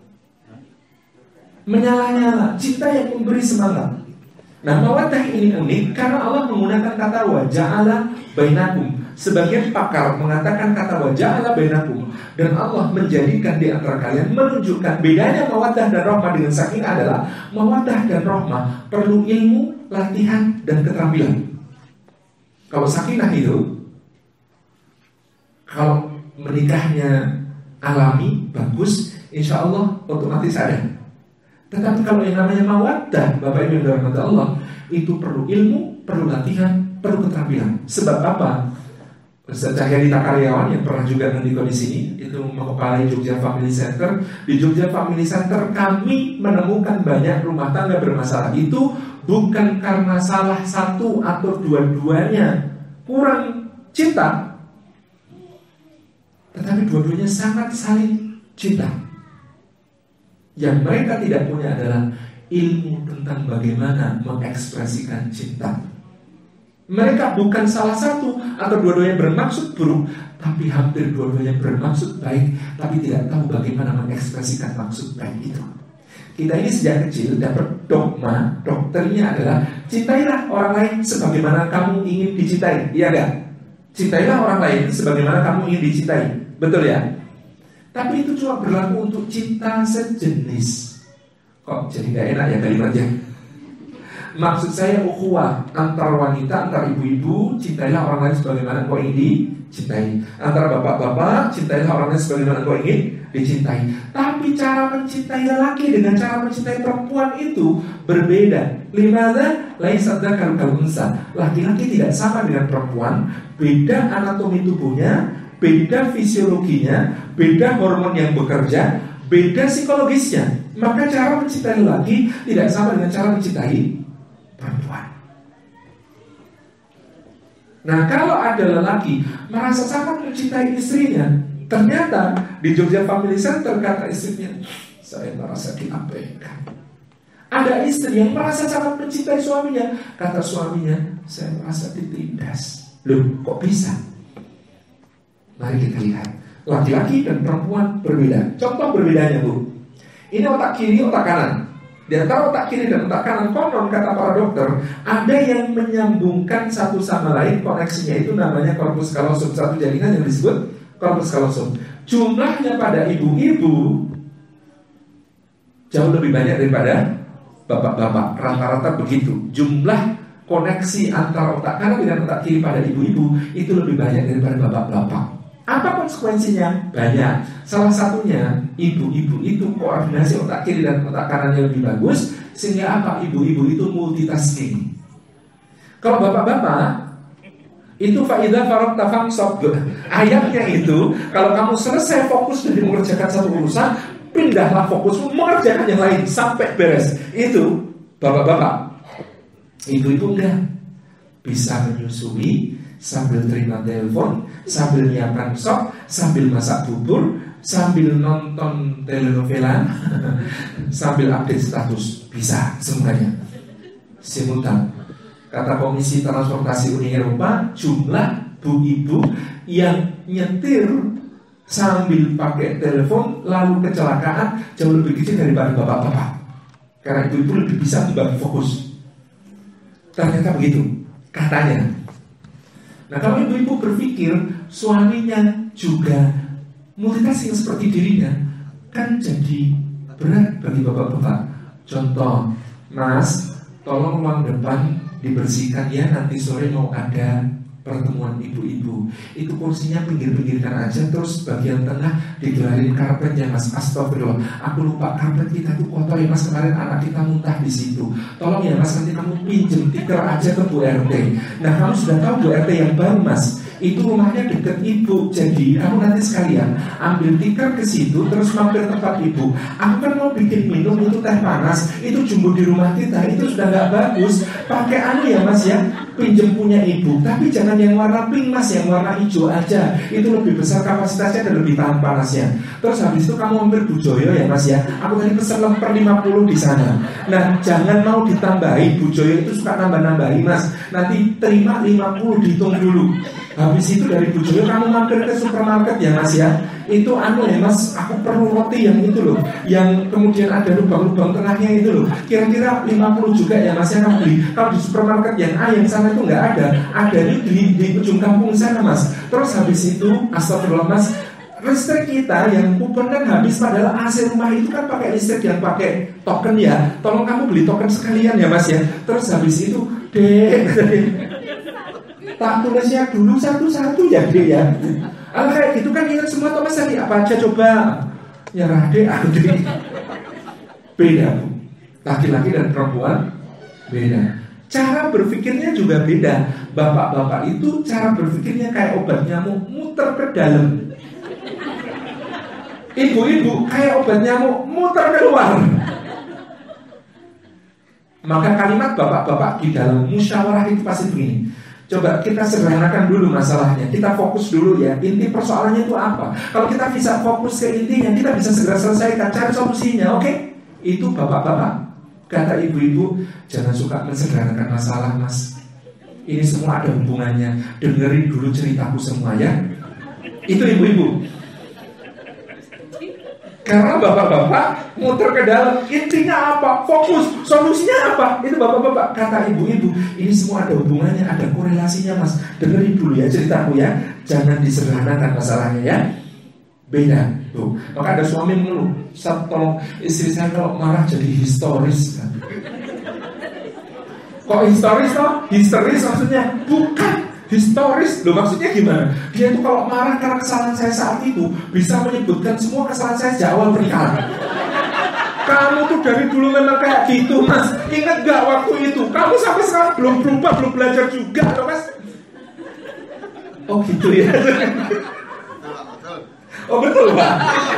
menyala-nyala, cinta yang memberi semangat. Nah mawaddah ini unik karena Allah menggunakan kata waja'ala bainakum. Sebagian pakar mengatakan kata waja'ala bainakum, dan Allah menjadikan di antara kalian, menunjukkan bedanya mawaddah dan rahmah dengan sakinah adalah mawaddah dan rahmah perlu ilmu, latihan, dan keterampilan. Kalau sakinah itu, kalau menikahnya alami, bagus, insya Allah otomatis ada. Tetapi kalau yang namanya mawaddah, Bapak Ibu yang dirahmati Allah, itu perlu ilmu, perlu latihan, perlu keterampilan. Sebab apa? Ustaz Cahyadi Karyawan yang pernah juga mendikau di sini, itu mengepalai Jogja Family Center. Di Jogja Family Center kami menemukan banyak rumah tangga bermasalah. Itu bukan karena salah satu atau dua-duanya kurang cinta, tetapi dua-duanya sangat saling cinta. Yang mereka tidak punya adalah ilmu tentang bagaimana mengekspresikan cinta. Mereka bukan salah satu atau dua-duanya bermaksud buruk, tapi hampir dua-duanya bermaksud baik, tapi tidak tahu bagaimana mengekspresikan maksud baik itu. Kita ini sejak kecil dapat dogma, doktrinnya adalah cintailah orang lain sebagaimana kamu ingin dicintai. Iya enggak? Cintailah orang lain sebagaimana kamu ingin dicintai. Betul ya? Tapi itu cuma berlaku untuk cinta sejenis. Kok jadi gak enak ya kalimatnya? Maksud saya ukhuwah antar wanita, antar ibu-ibu, cintailah orang lain sebagaimana kau ingin dicintai. Antara bapak-bapak, cintailah orang lain sebagaimana kau ingin dicintai. Tapi cara mencintai lelaki dengan cara mencintai perempuan itu berbeda. Limana lain sadar kalau unsa. Laki-laki tidak sama dengan perempuan, beda anatomi tubuhnya, beda fisiologinya, beda hormon yang bekerja, beda psikologisnya. Maka cara mencintai lelaki tidak sama dengan cara mencintai perempuan. Nah, kalau ada lelaki merasa sangat mencintai istrinya, ternyata di Jogja Family Center kata istrinya, saya merasa diabaikan. Ada istri yang merasa sangat mencintai suaminya, kata suaminya, saya merasa ditindas. Loh, kok bisa? Mari kita lihat. Laki-laki dan perempuan berbeda. Contoh berbedanya, Bu. Ini otak kiri, otak kanan. Di antara otak kiri dan otak kanan, konon kata para dokter, ada yang menyambungkan satu sama lain. Koneksinya itu namanya corpus callosum. Satu jaringan yang disebut corpus callosum. Jumlahnya pada ibu-ibu jauh lebih banyak daripada bapak-bapak. Rata-rata begitu. Jumlah koneksi antara otak kanan dan otak kiri pada ibu-ibu itu lebih banyak daripada bapak-bapak. Apa konsekuensinya? Banyak. Salah satunya, ibu-ibu itu koordinasi otak kiri dan otak kanannya lebih bagus, sehingga apa? Ibu-ibu itu multitasking. Kalau bapak-bapak itu faidah faragta fansab. Ayatnya itu, kalau kamu selesai fokus dari mengerjakan satu urusan, pindahlah fokus mengerjakan yang lain sampai beres. Itu bapak-bapak. Ibu-ibu enggak. Bisa menyusui sambil terima telepon, sambil nyiapkan sop, sambil masak bubur, sambil nonton telenovela, sambil update status. Bisa semuanya simultan. Kata Komisi Transportasi Uni Eropa, jumlah bu-ibu yang nyetir sambil pakai telepon lalu kecelakaan jauh lebih kecil daripada bapak-bapak. Karena ibu-ibu lebih bisa membagi fokus. Ternyata begitu katanya. Nah, kalau ibu-ibu berpikir suaminya juga multitasking seperti dirinya, kan jadi berat bagi bapak-bapak. Contoh, Mas, tolong ruang depan dibersihkan ya, nanti sore mau ada pertemuan ibu-ibu. Itu kursinya pinggir-pinggirkan aja, terus bagian tengah digelarin karpetnya, Mas. Astagfirullah, aku lupa karpet kita tuh kotor ya, Mas. Kemarin anak kita muntah di situ. Tolong ya, Mas, nanti kamu pinjem tikar aja ke Bu RT. Nah, kamu sudah tahu Bu RT yang baru, Mas, itu rumahnya deket ibu. Jadi kamu nanti sekalian ambil tikar ke situ, terus mampir tempat ibu. Aku kan mau bikin minum itu teh panas, itu jumbo di rumah kita, itu sudah gak bagus. Pakai anu ya, Mas ya, pinjem punya ibu, tapi jangan yang warna pink, Mas, yang warna hijau aja. Itu lebih besar kapasitasnya dan lebih tahan panasnya. Terus habis itu kamu mampir Bu Joyo ya, Mas ya. Aku tadi pesen lemper 50 di sana. Nah, jangan mau ditambahi, Bu Joyo itu suka nambah-nambahi, Mas. Nanti terima 50, dihitung dulu. Habis itu dari Bu Joyo kamu mampir ke supermarket ya, Mas ya. Itu anu ya, Mas, aku perlu roti yang itu loh, yang kemudian ada lubang-lubang tengahnya itu loh. Kira-kira 50 juga ya, Mas ya, kamu beli. Kalau di supermarket yang A yang sana itu nggak ada. Ada di ujung kampung sana, Mas. Terus habis itu, astagfirullah, Mas, listrik kita yang kupon kan habis, padahal AC rumah itu kan pakai listrik yang pakai token ya. Tolong kamu beli token sekalian ya, Mas ya. Terus habis itu, Dek, tak tulisnya dulu satu-satu ya, Dek ya. Alah kayak gitu kan ingat semua, Thomas tadi apa aja coba. Ya Dek, Dek. Beda, Bu. Laki-laki dan perempuan beda. Cara berpikirnya juga beda. Bapak-bapak itu cara berpikirnya kayak obat nyamuk, muter ke dalam. Ibu-ibu kayak obat nyamuk, muter keluar. Maka kalimat bapak-bapak di dalam musyawarah itu pasti begini. Coba kita sederhanakan dulu masalahnya. Kita fokus dulu ya, inti persoalannya itu apa. Kalau kita bisa fokus ke intinya, kita bisa segera selesaikan, cari solusinya, oke? Itu bapak-bapak. Kata ibu-ibu, jangan suka mensederhanakan masalah, Mas. Ini semua ada hubungannya. Dengerin dulu ceritaku semua ya. Itu ibu-ibu. Karena bapak-bapak muter ke dalam. Intinya apa? Fokus. Solusinya apa? Itu bapak-bapak. Kata ibu-ibu, ini semua ada hubungannya, ada korelasinya mas. Dengerin dulu ya ceritaku ya. Jangan disederhanakan masalahnya ya. Beda tuh. Maka ada suami mengeluh, tolong istri saya kalau marah jadi histeris. Kok histeris toh? Histeris maksudnya? Bukan. Historis, loh maksudnya gimana? Dia itu kalau marah karena kesalahan saya saat itu bisa menyebutkan semua kesalahan saya sejak awal pernikahan. Kamu tuh dari dulu memang kayak gitu mas. Ingat gak waktu itu? Kamu sampai sekarang belum berubah, belum belajar juga loh mas. Oh gitu ya. Oh betul pak.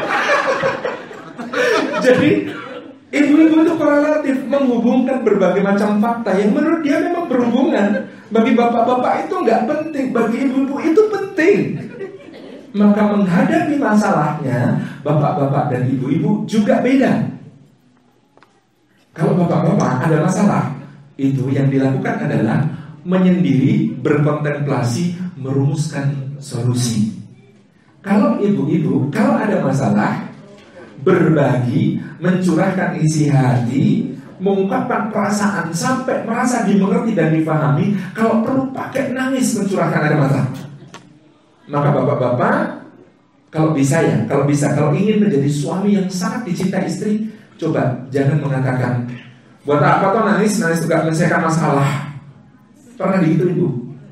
Jadi ibu-ibu itu korelatif menghubungkan berbagai macam fakta yang menurut dia memang berhubungan. Bagi bapak-bapak itu nggak penting, bagi ibu-ibu itu penting. Maka menghadapi masalahnya bapak-bapak dan ibu-ibu juga beda. Kalau bapak-bapak ada masalah, itu yang dilakukan adalah menyendiri, berkontemplasi, merumuskan solusi. Kalau ibu-ibu, kalau ada masalah, berbagi, mencurahkan isi hati, mengungkapkan perasaan sampai merasa dimengerti dan dipahami. Kalau perlu pakai nangis mencurahkan air mata. Maka bapak-bapak, kalau ingin menjadi suami yang sangat dicintai istri, coba jangan mengatakan buat apa toh nangis juga menyelesaikan masalah. Pernah gitu ibu?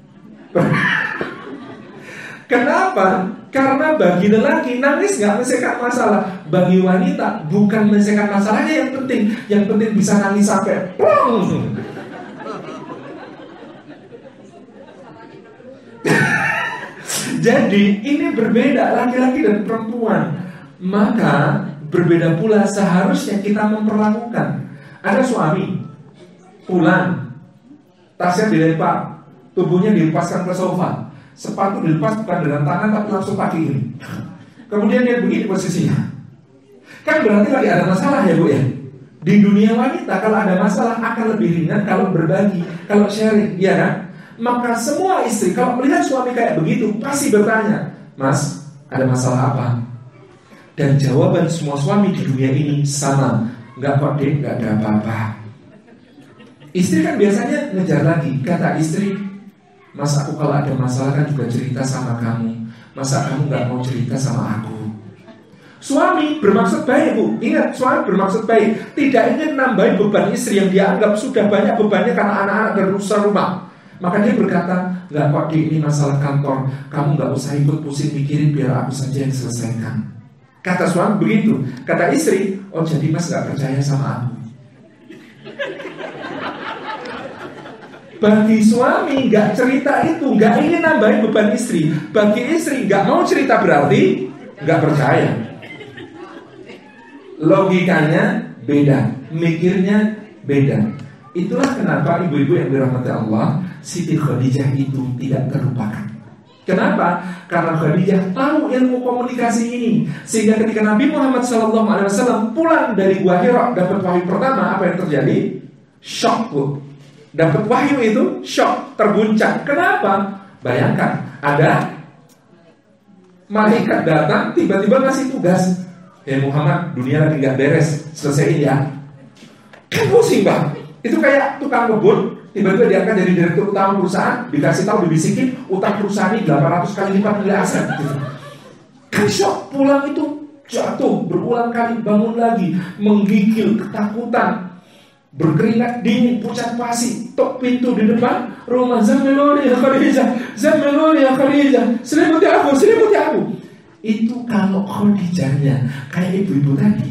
Kenapa? Karena bagi lelaki nangis nggak menyelesaikan masalah. Bagi wanita bukan menyelesaikan masalahnya yang penting. Yang penting bisa nangis sampai plong. Jadi ini berbeda laki-laki dan perempuan. Maka berbeda pula seharusnya kita memperlakukan. Ada suami pulang, tasnya dilempar, tubuhnya dilepaskan ke sofa. Sepatu dilepas bukan dengan tangan tapi langsung kaki ini. Kemudian dia begini posisinya. Kan berarti lagi ada masalah ya bu ya. Di dunia wanita kalau ada masalah akan lebih ringan kalau berbagi, kalau sharing, ya kan? Maka semua istri kalau melihat suami kayak begitu pasti bertanya, mas ada masalah apa? Dan jawaban semua suami di dunia ini sama, nggak kok dek, nggak ada apa-apa. Istri kan biasanya ngejar lagi, kata istri, mas aku kalau ada masalah kan juga cerita sama kamu. Masa kamu gak mau cerita sama aku? Suami bermaksud baik bu. Ingat, suami bermaksud baik. Tidak ingin nambahin beban istri yang dia anggap sudah banyak bebannya karena anak-anak dan urusan rumah. Maka dia berkata, gak kok di ini masalah kantor, kamu gak usah ikut pusing mikirin, biar aku saja yang selesaikan. Kata suami begitu. Kata istri, oh jadi mas gak percaya sama aku. Bagi suami gak cerita itu, gak ingin nambahin beban istri. Bagi istri gak mau cerita berarti gak percaya. Logikanya beda, mikirnya beda. Itulah kenapa ibu-ibu yang dirahmati Allah, Siti Khadijah itu tidak terlupakan. Kenapa? Karena Khadijah tahu ilmu komunikasi ini. Sehingga ketika Nabi Muhammad SAW pulang dari Gua Hira dapat wahyu pertama, apa yang terjadi? Shock bu. Dapat wahyu itu shock, terguncang. Kenapa? Bayangkan, ada malaikat datang tiba-tiba ngasih tugas. Muhammad, dunia lagi gak beres, selesaiin ya. Kan pusing bang. Itu kayak tukang kebun, tiba-tiba dia akan jadi direktur utama perusahaan, dikasih tahu, dibisikin utang perusahaan ini 800 kali lipat nilai aset gitu. Kan shock, pulang itu jatuh, berulang kali bangun lagi, menggigil, ketakutan, berkeringat dingin, pucat pasi, tok pintu di depan rumah, Zamiluni ya Khadijah, Zamiluni ya Khadijah, selimuti aku, selimuti aku. Itu kalau Khadijahnya kayak ibu-ibu tadi.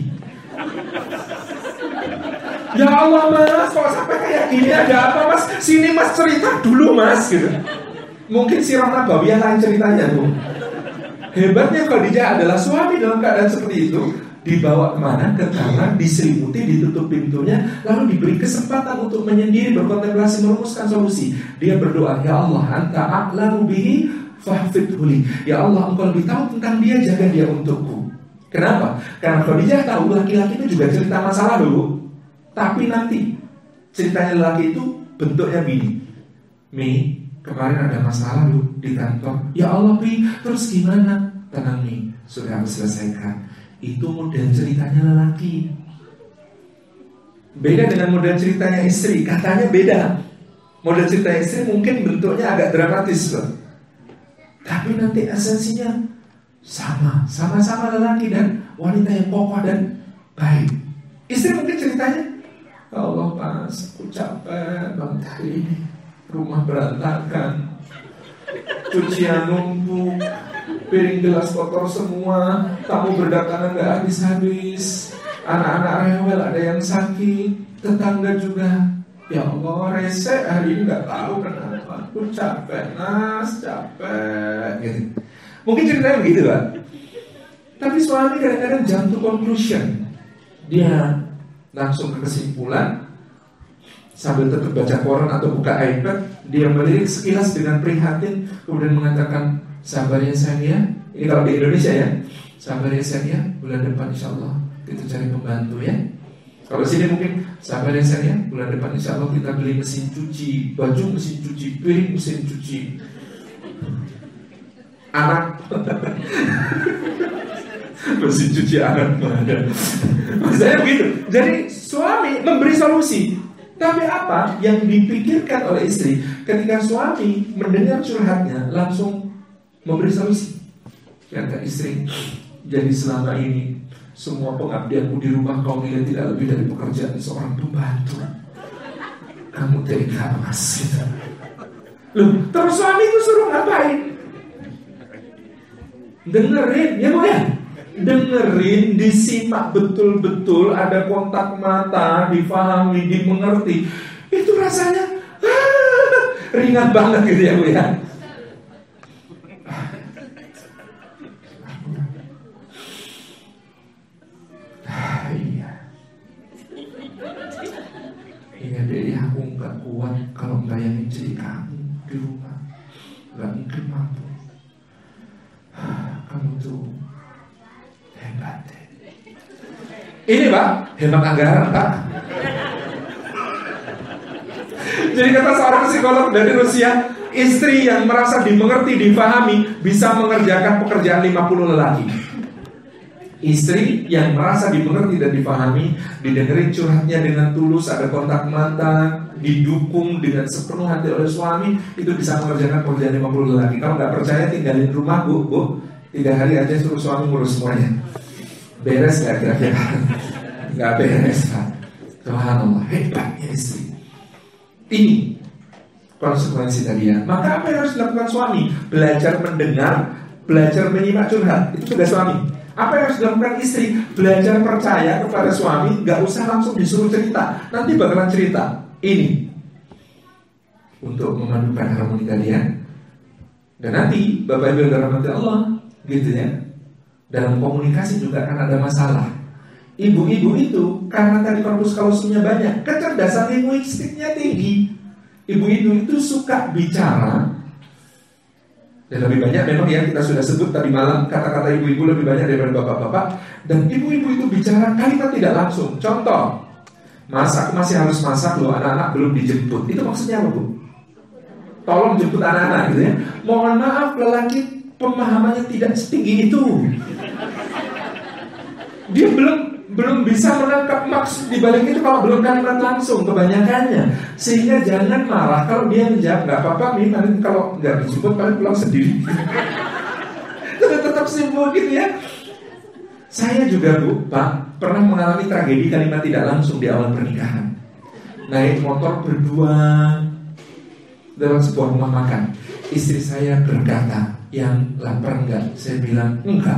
Ya Allah mas, kok sampai kayak gini, ada apa mas? Sini mas cerita dulu mas gitu. Mungkin sirah nabawiyah lain ceritanya tuh. Hebatnya Khadijah adalah suami dalam keadaan seperti itu dibawa kemana? Ke kamar, diselimuti, ditutup pintunya, lalu diberi kesempatan untuk menyendiri, berkontemplasi, merumuskan solusi. Dia berdoa, ya Allah, anta a'lamu bihi fahfidhuli. Ya Allah, engkau lebih tahu tentang dia, jaga dia untukku. Kenapa? Karena Khadijah tahu laki-laki itu juga cerita masalah dulu. Tapi nanti ceritanya lelaki itu bentuknya begini. Mi, kemarin ada masalah lu di kantor. Ya Allah Pi, terus gimana? Tenang Mi, sudah aku selesaikan. Itu model ceritanya lelaki. Beda dengan model ceritanya istri. Katanya beda. Model cerita istri mungkin bentuknya agak dramatis loh. Tapi nanti esensinya sama-sama lelaki dan wanita yang kokoh dan baik. Istri mungkin ceritanya, ya Allah Mas, aku capek banget hari ini. Rumah berantakan, cucian numpuk, piring gelas kotor semua, tamu berdatangan gak habis-habis, anak-anak rewel, ada yang sakit, tetangga juga. Ya Allah, rese hari ini gak tahu kenapa. Aku capek Mas, capek gitu. Mungkin ceritanya begitu Pak. Tapi suami kadang-kadang jump to conclusion. Dia langsung ke kesimpulan. Sambil tetap baca koran atau buka iPad, dia melirik sekilas dengan prihatin, kemudian mengatakan, sabar ya sayang ya. Ini kalau di Indonesia ya, sabar ya sayang ya, bulan depan insya Allah kita cari pembantu ya. Kalau sini mungkin, sabar ya sayang ya, bulan depan insya Allah kita beli mesin cuci, baju mesin cuci, piring mesin cuci, anak mesin cuci anak ada. Maksudnya begitu. Jadi suami memberi solusi. Tapi apa yang dipikirkan oleh istri ketika suami mendengar curhatnya langsung memberi solusi? Kata istri, jadi selama ini semua pengabdianmu di rumah kau nilai tidak lebih dari pekerjaan seorang pembantu. Kamu tega Mas gitu. Loh, terus suami itu suruh ngapain? Dengerin, ya Bu ya? Dengerin, disimak betul-betul, ada kontak mata, difahami, dimengerti. Itu rasanya ringan banget gitu ya Bu ya. Iya. Iya deh, aku gak kuat kalau bayangin jadi kamu di rumah. Gak mungkin mampu. Kamu tuh hebat. Ini Pak, hemat anggaran Pak. Jadi kata seorang psikolog dari Rusia, istri yang merasa dimengerti, difahami, bisa mengerjakan pekerjaan 50 lelaki. Istri yang merasa dimengerti dan difahami, didengerin curhatnya dengan tulus, ada kontak mata, didukung dengan sepenuh hati oleh suami, itu bisa mengerjakan pekerjaan 50 lelaki. Kalau nggak percaya tinggalin rumah Bu, 3 hari aja suruh suami ngurus semuanya. Beres gak kira-kira? Gak beres Pak. Subhanallah, hebatnya istri. Ini konsekuensi tadi ya. Maka apa yang harus dilakukan suami? Belajar mendengar, belajar menyimak curhat. Itu tugas suami. Apa yang harus dilakukan istri? Belajar percaya kepada suami. Gak usah langsung disuruh cerita. Nanti bakalan cerita. Ini untuk memadukan harmoni kalian. Dan nanti Bapak Ibu yang dirahmati Allah, gitu ya, dalam komunikasi juga akan ada masalah. Ibu-ibu itu karena tadi korpus kalosumnya banyak, kecerdasan linguistiknya tinggi. Ibu-ibu itu suka bicara. Dan lebih banyak memang ya, kita sudah sebut tadi malam, kata-kata ibu-ibu lebih banyak daripada bapak-bapak. Dan ibu-ibu itu bicara kalimat tidak langsung. Contoh, Mas, aku masih harus masak loh, anak-anak belum dijemput. Itu maksudnya apa Bu? Tolong jemput anak-anak gitu ya. Mohon maaf, lelaki pemahamannya tidak setinggi itu. Dia belum bisa menangkap maksud di balik itu kalau belum kalimat langsung kebanyakannya. Sehingga jangan marah kalau dia menjawab nggak apa-apa, nanti kalau nggak dijemput paling pulang sendiri. Tetap simpel gitu ya. Saya juga Bu, Pak, pernah mengalami tragedi kalimat tidak langsung di awal pernikahan. Naik motor berdua dalam sebuah rumah makan. Istri saya berkata, yang lapar enggak? Saya bilang enggak.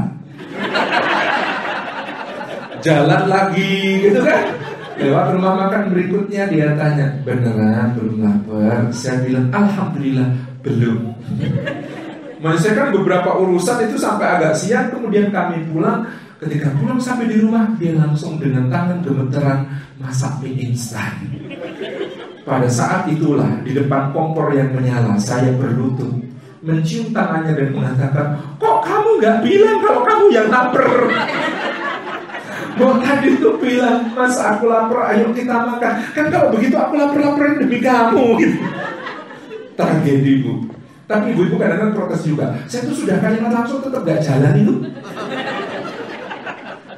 Jalan lagi gitu kan. Lewat rumah makan berikutnya dia tanya, beneran belum lapar? Saya bilang alhamdulillah belum. Menyelesaikan beberapa urusan itu sampai agak siang. Kemudian kami pulang. Ketika pulang sampai di rumah, dia langsung dengan tangan gemeteran masak mie instan. Pada saat itulah di depan kompor yang menyala, saya berlutut mencium tangannya dan mengatakan, kok kamu gak bilang kalau kamu yang lapar? Bahwa tadi itu bilang, Mas aku lapar, ayo kita makan. Kan kalau begitu aku lapar-laparin demi kamu gitu. Tragedi Bu. Tapi ibu-ibu kadang-kadang protes juga. Saya tuh sudah kalimat langsung tetap gak jalan itu.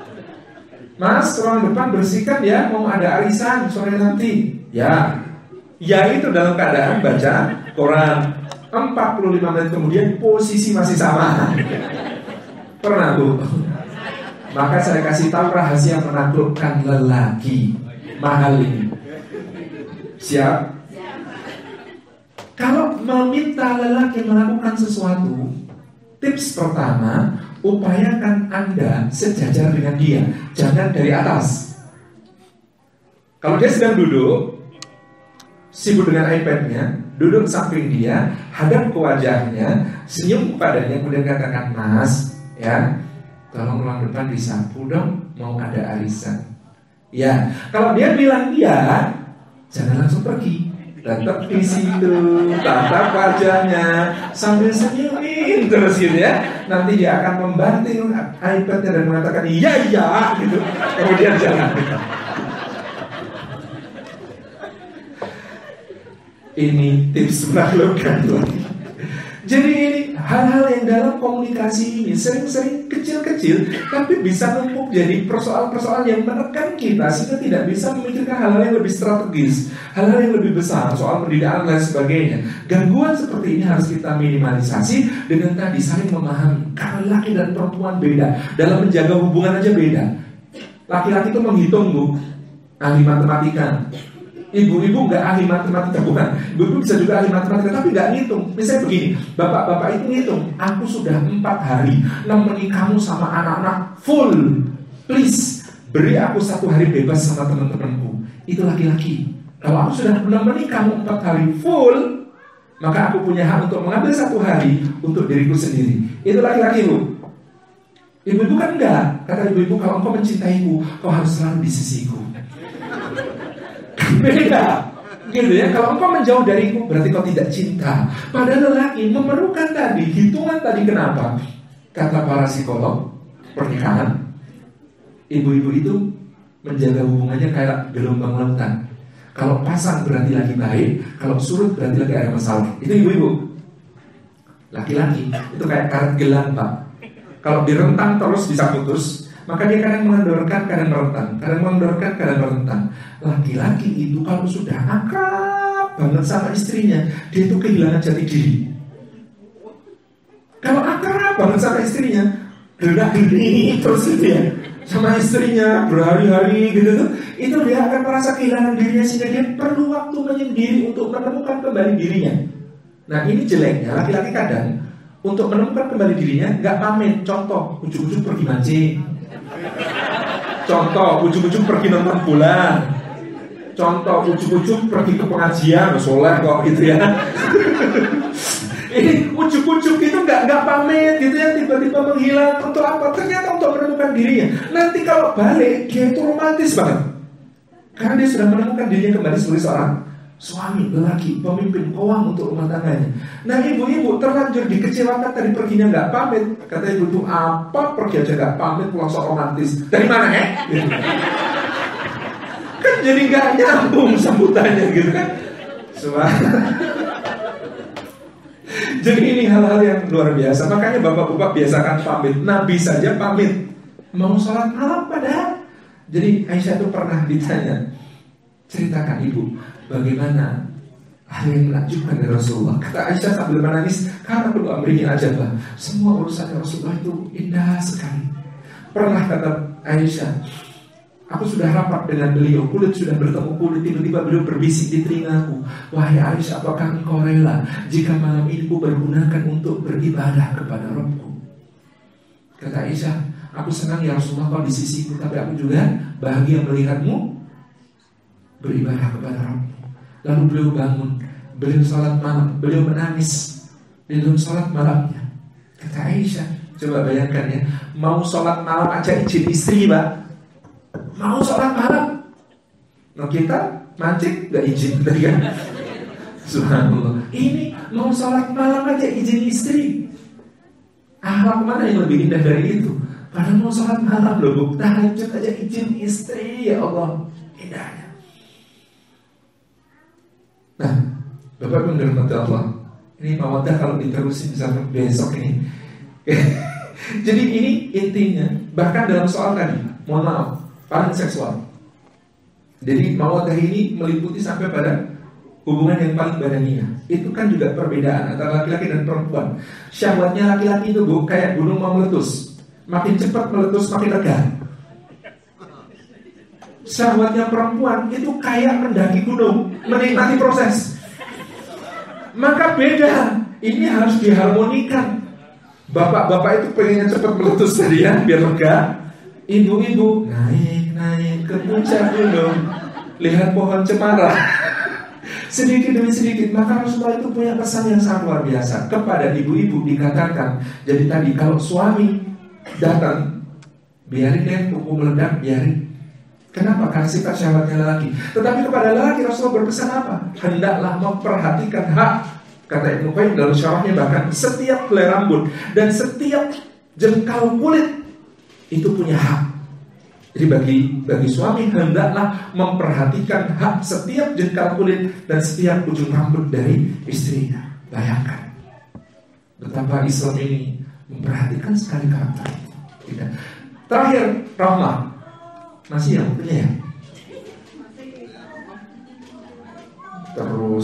Mas, ruangan depan bersihkan ya, mau ada arisan sore nanti. Ya itu dalam keadaan baca Quran. 45 menit kemudian posisi masih sama. Pernah Bu? Maka saya kasih tahu rahasia menaklukkan lelaki mahal ini. Siap? Kalau meminta lelaki melakukan sesuatu, tips pertama, upayakan Anda sejajar dengan dia, jangan dari atas. Kalau dia sedang duduk, sibuk dengan iPad-nya, duduk samping dia, hadap ke wajahnya, senyum kepadanya, kemudian katakan, Mas, ya, tolong ruang depan disapu dong, mau ada arisan. Ya, kalau dia bilang iya, jangan langsung pergi. Tetap di situ, tatap wajahnya, sambil senyumin terus gitu ya. Nanti dia akan membanting iPad-nya dan mengatakan iya gitu. Kemudian jalan. Ini tips menaklukkan lagi. Jadi ini hal-hal yang dalam komunikasi ini sering-sering kecil-kecil, tapi bisa numpuk jadi persoalan-persoalan yang menekan kita sehingga tidak bisa memikirkan hal-hal yang lebih strategis, hal-hal yang lebih besar, soal pendidikan dan lain sebagainya. Gangguan seperti ini harus kita minimalisasi dengan tadi saling memahami. Karena laki dan perempuan beda, dalam menjaga hubungan aja beda. Laki-laki itu menghitung Bu, ahli matematika. Ibu-ibu nggak ahli matematika, bukan. Ibu-ibu bisa juga ahli matematika, tapi nggak ngitung. Misalnya begini, bapak-bapak itu ngitung, aku sudah 4 hari nemenin kamu sama anak-anak full. Please, beri aku 1 hari bebas sama teman-temanku. Itu laki-laki. Kalau aku sudah menemani kamu 4 hari full, maka aku punya hak untuk mengambil 1 hari untuk diriku sendiri. Itu laki-laki Bu. Ibu-ibu kan enggak. Kata ibu-ibu, kalau engkau mencintaiku, kau harus selalu di sisiku. Beda, gitu ya. Kalau engkau menjauh dariku, berarti kau tidak cinta. Padahal lelaki memerlukan tadi, hitungan tadi. Kenapa? Kata para psikolog pernikahan, ibu-ibu itu menjaga hubungannya kayak gelombang lautan. Kalau pasang berarti lagi baik, kalau surut berarti lagi ada masalah. Itu ibu-ibu. Laki-laki itu kayak karet gelang Pak. Kalau direntang terus bisa putus, maka dia kadang mengendorkan, kadang merentang, kadang mengendorkan, kadang merentang. Laki-laki itu kalau sudah akrab banget sama istrinya, dia itu kehilangan jati diri. Kalau akrab banget sama istrinya, gerak-gerik terus gitu ya, sama istrinya berhari-hari gitu tuh, itu dia akan merasa kehilangan dirinya sehingga dia perlu waktu menyendiri untuk menemukan kembali dirinya. Nah ini jeleknya laki-laki kadang untuk menemukan kembali dirinya nggak pamit. Contoh, ujung-ujung pergi mancing. Contoh, ujung-ujung pergi nonton bola. Contoh, ujung-ujung pergi ke pengajian, soleh kok gitu ya. Ini ujung-ujung itu nggak pamit gitu ya, tiba-tiba menghilang. Untuk apa? Ternyata untuk menemukan dirinya. Nanti kalau balik, dia itu romantis banget. Karena dia sudah menemukan dirinya kembali sebagai seorang suami, lelaki, pemimpin, kowang untuk rumah tangganya. Nah ibu-ibu terlanjur dikecewakan tadi perginya nggak pamit. Kata ibu itu, apa pergi aja nggak pamit, pulang sok romantis. Dari mana gitu. Kan jadi nggak nyambung sambutannya gitu kan. Jadi ini hal-hal yang luar biasa. Makanya bapak-bapak biasakan pamit. Nabi saja pamit mau sholat malam padahal. Jadi Aisyah itu pernah ditanya, ceritakan ibu bagaimana hal yang menakjubkan dari Rasulullah. Kata Aisyah sambil menangis, karena perlu amrihi ajabah. Semua urusan Rasulullah itu indah sekali. Pernah kata Aisyah, aku sudah rapat dengan beliau, kulit sudah bertemu kulit, tiba-tiba beliau berbisik di telingaku, wahai Aisyah, apakah engkau rela jika malam ini ku bergunakan untuk beribadah kepada Rabbku? Kata Aisyah, aku senang ya Rasulullah kau di sisiku, tapi aku juga bahagia melihatmu beribadah kepada Rabbku. Lalu beliau bangun, beliau salat malam, beliau menangis di dalam salat malamnya. Kata Aisyah, coba bayangkan ya, mau salat malam aja izin istri Pak. Mau sholat malam, nah kita mancing gak izin tadi kan? Subhanallah. Ini mau sholat malam aja izin istri. Akhlak mana yang lebih indah dari itu? Padahal mau sholat malam loh, tahajud aja izin istri, ya Allah, indahnya. Nah, Bapak Ibu dirahmati Allah, ini mawaddah kalau diterusin sampai besok ini. Jadi ini intinya. Bahkan dalam soal tadi, mohon maaf, paling seksual. Jadi mawaddah ini meliputi sampai pada hubungan yang paling badaniah. Itu kan juga perbedaan antara laki-laki dan perempuan. Syahwatnya laki-laki itu Bu, kayak gunung mau meletus. Makin cepat meletus makin lega. Syahwatnya perempuan itu kayak mendaki gunung, menikmati proses. Maka beda. Ini harus diharmonikan. Bapak-bapak itu pengennya cepat meletus tadi ya, biar lega. Ibu-ibu naik ke puncak gunung, lihat pohon cemara. Sedikit demi sedikit. Maka Rasulullah itu punya pesan yang sangat luar biasa. Kepada ibu-ibu dikatakan, jadi tadi kalau suami datang, biarin deh tunggu meledak, biarin. Kenapa? Karena sifat syahwatnya lelaki. Tetapi kepada lelaki Rasulullah berpesan apa? Hendaklah memperhatikan hak. Kata Ibnu Qayyim dalam syarahnya, bahkan setiap helai rambut dan setiap jengkal kulit itu punya hak. Jadi bagi suami hendaklah memperhatikan hak setiap jengkal kulit dan setiap ujung rambut dari istrinya. Bayangkan betapa Islam ini memperhatikan sekali karakter itu. Tidak. Terakhir, rahmah. Masih yang punya ya? Terus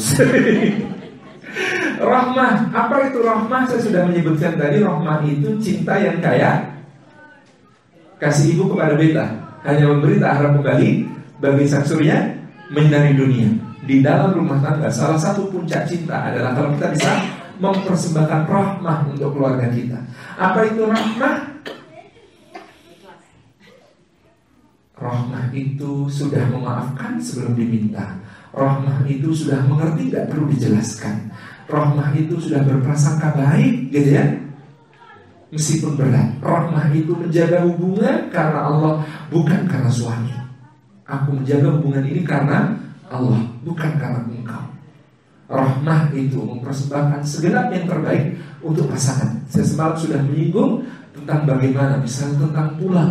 rahmah. Apa itu rahmah? Saya sudah menyebutkan tadi. Rahmah itu cinta yang kayak kasih ibu kepada beta, hanya memberi tak harap kembali, bagi sang surya menyinari dunia. Di dalam rumah tangga salah satu puncak cinta adalah kalau kita bisa mempersembahkan rahmah untuk keluarga kita. Apa itu rahmah? Rahmah itu sudah memaafkan sebelum diminta. Rahmah itu sudah mengerti, tidak perlu dijelaskan. Rahmah itu sudah berprasangka baik, gitu ya, meskipun berat. Rahmah itu menjaga hubungan karena Allah, bukan karena suami. Aku menjaga hubungan ini karena Allah, bukan karena engkau. Rahmah itu mempersembahkan segenap yang terbaik untuk pasangan. Saya semalam sudah menyinggung tentang bagaimana, misalnya tentang pulang.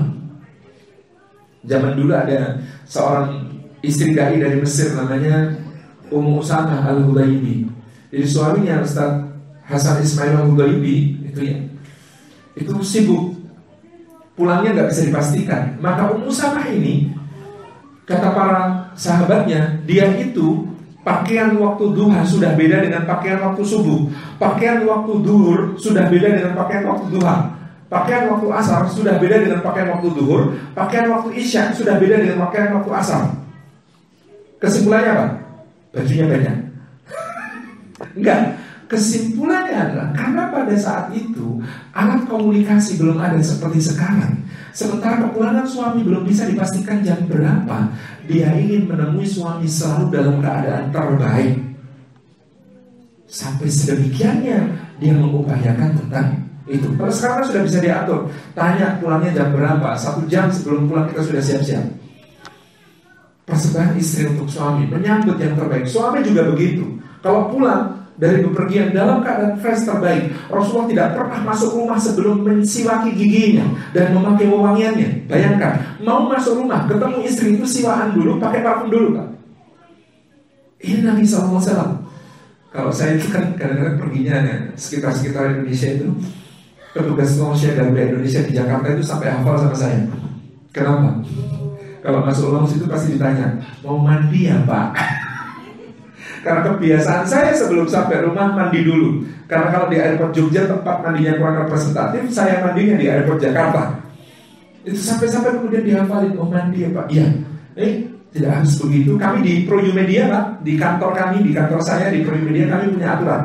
Zaman dulu ada seorang istri dai dari Mesir namanya Ummu Usamah Al-Hudaybi. Jadi suaminya Ustaz Hasan Ismail Al-Hudaybi itu ya, itu sibuk, pulangnya nggak bisa dipastikan. Maka Ummu Usamah ini, kata para sahabatnya, dia itu pakaian waktu duha sudah beda dengan pakaian waktu subuh. Pakaian waktu duhur sudah beda dengan pakaian waktu duha. Pakaian waktu asar sudah beda dengan pakaian waktu duhur. Pakaian waktu isya sudah beda dengan pakaian waktu asar. Kesimpulannya apa? Bajunya banyak. Enggak. Kesimpulannya adalah karena pada saat itu alat komunikasi belum ada seperti sekarang. Sementara kepulangan suami belum bisa dipastikan jam berapa, dia ingin menemui suami selalu dalam keadaan terbaik. Sampai sedemikiannya dia mengupayakan tentang itu. Kalau sekarang sudah bisa diatur, tanya pulangnya jam berapa, 1 jam sebelum pulang kita sudah siap-siap. Persembahan istri untuk suami, menyambut yang terbaik. Suami juga begitu. Kalau pulang dari bepergian dalam keadaan fresh terbaik, Rasulullah tidak pernah masuk rumah sebelum mensiwaki giginya dan memakai wewangiannya. Bayangkan, mau masuk rumah ketemu istri itu siwaan dulu, pakai parfum dulu, Pak. Ini Nabi SAW. Kalau saya itu kan kadang-kadang perginya sekitar Indonesia itu, petugas Malaysia dan Indonesia di Jakarta itu sampai hafal sama saya. Kenapa? Kalau masuk rumah itu pasti ditanya, mau mandi ya Pak? Karena kebiasaan saya sebelum sampai rumah mandi dulu. Karena kalau di airport Jogja tempat mandinya kurang representatif, saya mandinya di airport Jakarta. Itu sampai-sampai kemudian dihafalin, oh mandi ya Pak? Iya. Tidak harus begitu. Kami di ProYumedia Pak, di kantor kami, di kantor saya di ProYumedia kami punya aturan.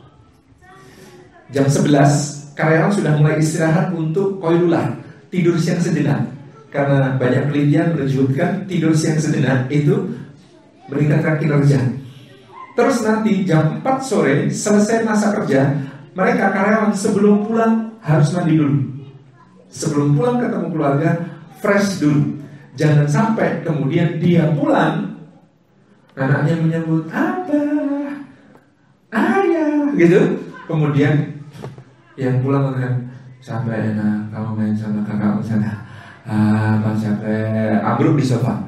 Jam 11 karyawan sudah mulai istirahat untuk qailulah, tidur siang sejenak. Karena banyak penelitian menunjukkan tidur siang sejenak itu meningkatkan kinerja. Terus nanti jam 4 sore selesai masa kerja, mereka karyawan sebelum pulang harus mandi dulu. Sebelum pulang ketemu keluarga, fresh dulu. Jangan sampai kemudian dia pulang, anaknya menyebut Abah, Ayah, gitu. Kemudian yang pulang akan sampai enak, kamu main sama kakakmu sana. Bang capek, ambruk di sofa.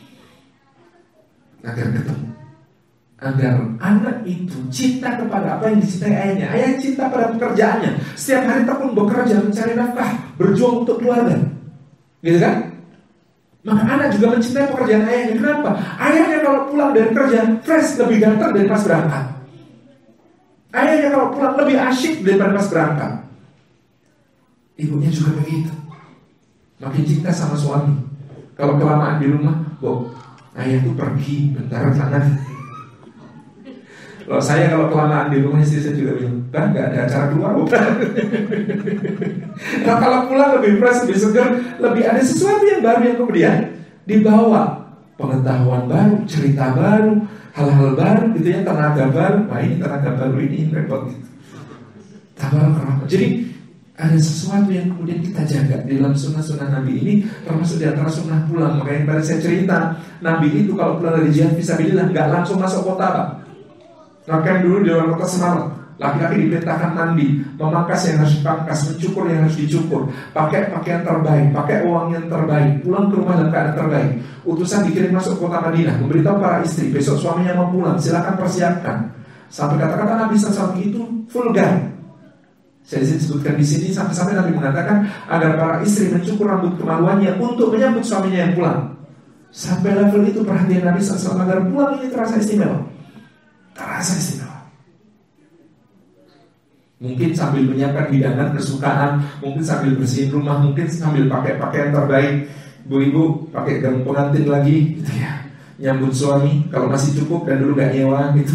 Agar ketemu, agar anak itu cinta kepada apa yang dicintai ayahnya. Ayah cinta pada pekerjaannya. Setiap hari tekun bekerja mencari nafkah, berjuang untuk keluarga, gitu kan? Maka anak juga mencintai pekerjaan ayahnya. Kenapa? Ayahnya kalau pulang dari kerja fresh, lebih ganteng dari pas berangkat. Ayahnya kalau pulang lebih asyik daripada pas berangkat. Ibunya juga begitu. Makin cinta sama suami. Kalau kelamaan di rumah, ayah tuh pergi bentar sana. Kalau kelamaan di rumah, istri saya juga bilang, kan gak ada acara keluar. Nah, kalau pulang lebih fresh, lebih segar, lebih ada sesuatu yang baru yang kemudian dibawa, pengetahuan baru, cerita baru, hal-hal baru gitu ya, tenaga baru. Wah, ini tenaga baru ini repot gitu. Tabarak. Jadi ada sesuatu yang kemudian kita jaga di dalam sunnah-sunnah Nabi ini, termasuk di antara sunnah pulang. Makanya pada saya cerita, Nabi itu kalau pulang dari jihad fisabilillah nggak langsung masuk kota, Pak. Bahkan dulu di luar kota Semarang, laki-laki diperintahkan mandi, memangkas yang harus dipangkas, mencukur yang harus dicukur, pakai pakaian terbaik, pakai uang yang terbaik, pulang ke rumah dalam keadaan terbaik. Utusan dikirim masuk kota Madinah, memberitahu para istri, besok suaminya mau pulang, silakan persiapkan. Sampai kata-kata Nabi SAW itu vulgar. Saya sebutkan di sini sampai Nabi mengatakan agar para istri mencukur rambut kemaluannya untuk menyambut suaminya yang pulang. Sampai level itu perhatian Nabi SAW agar pulang ini terasa istimewa. Terasa istimewa. Mungkin sambil menyiapkan hidangan kesukaan, mungkin sambil bersihin rumah, mungkin sambil pakai pakaian terbaik. Ibu-ibu pakai gaun pengantin lagi, gitu ya. Nyambut suami kalau masih cukup dan dulu gak nyewa gitu.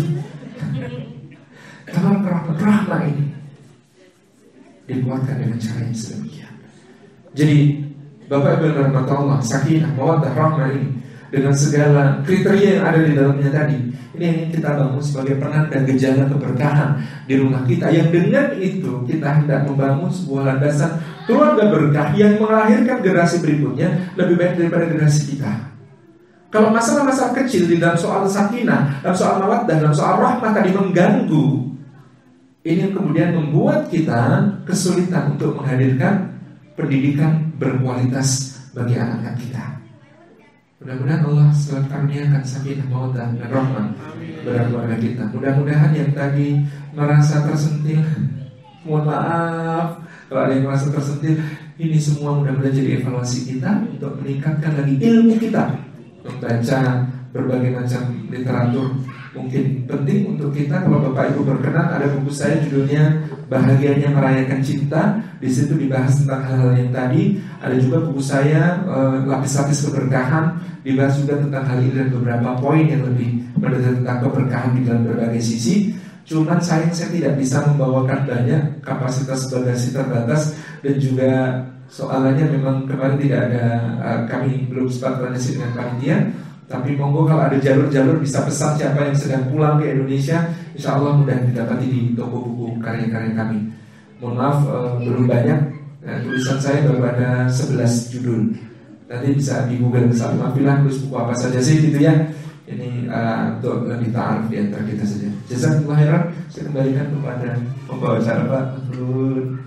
Kalau rahmah ini dikuatkan dengan cara yang sedemikian. Jadi Bapak Ibu yang rahmat Allah, sakinah, mawaddah, rahmah ini dengan segala kriteria yang ada di dalamnya tadi, ini yang kita bangun sebagai penanda gejala keberkahan di rumah kita. Yang dengan itu kita hendak membangun sebuah landasan keluarga berkah yang melahirkan generasi berikutnya lebih baik daripada generasi kita. Kalau masalah-masalah kecil di dalam soal sakinah, dalam soal mawaddah, dalam soal rahmah tadi mengganggu, ini kemudian membuat kita kesulitan untuk menghadirkan pendidikan berkualitas bagi anak-anak kita. Mudah-mudahan Allah selalu karuniakan sakinah, mawaddah, dan rahmah pada keluarga kita. Mudah-mudahan yang tadi merasa tersentil, mohon maaf kalau ada yang merasa tersentil, ini semua mudah-mudahan jadi evaluasi kita untuk meningkatkan lagi ilmu kita, membaca berbagai macam literatur. Mungkin penting untuk kita, kalau Bapak Ibu berkenan, ada buku saya judulnya Bahagianya Merayakan Cinta. Di situ dibahas tentang hal-hal yang tadi. Ada juga buku saya Lapis-lapis Keberkahan, dibahas juga tentang hal ini dan beberapa poin yang lebih mendetail tentang keberkahan di dalam berbagai sisi. Cuman sayang saya tidak bisa membawakan banyak, kapasitas bagasi terbatas, dan juga soalannya memang kemarin tidak ada, kami belum sempat koordinasi dengan panitia. Tapi monggo kalau ada jalur-jalur bisa pesan siapa yang sedang pulang ke Indonesia, insya Allah mudah didapati di toko buku karya-karya kami. Mohon maaf belum banyak, tulisan saya baru ada 11 judul. Nanti bisa di Google bersama bilang tulis buku apa saja sih gitu ya. Ini untuk lebih ta'aruf di antara kita saja. Jazakallahu khairan. Saya kembalikan kepada pembawa acara Pak.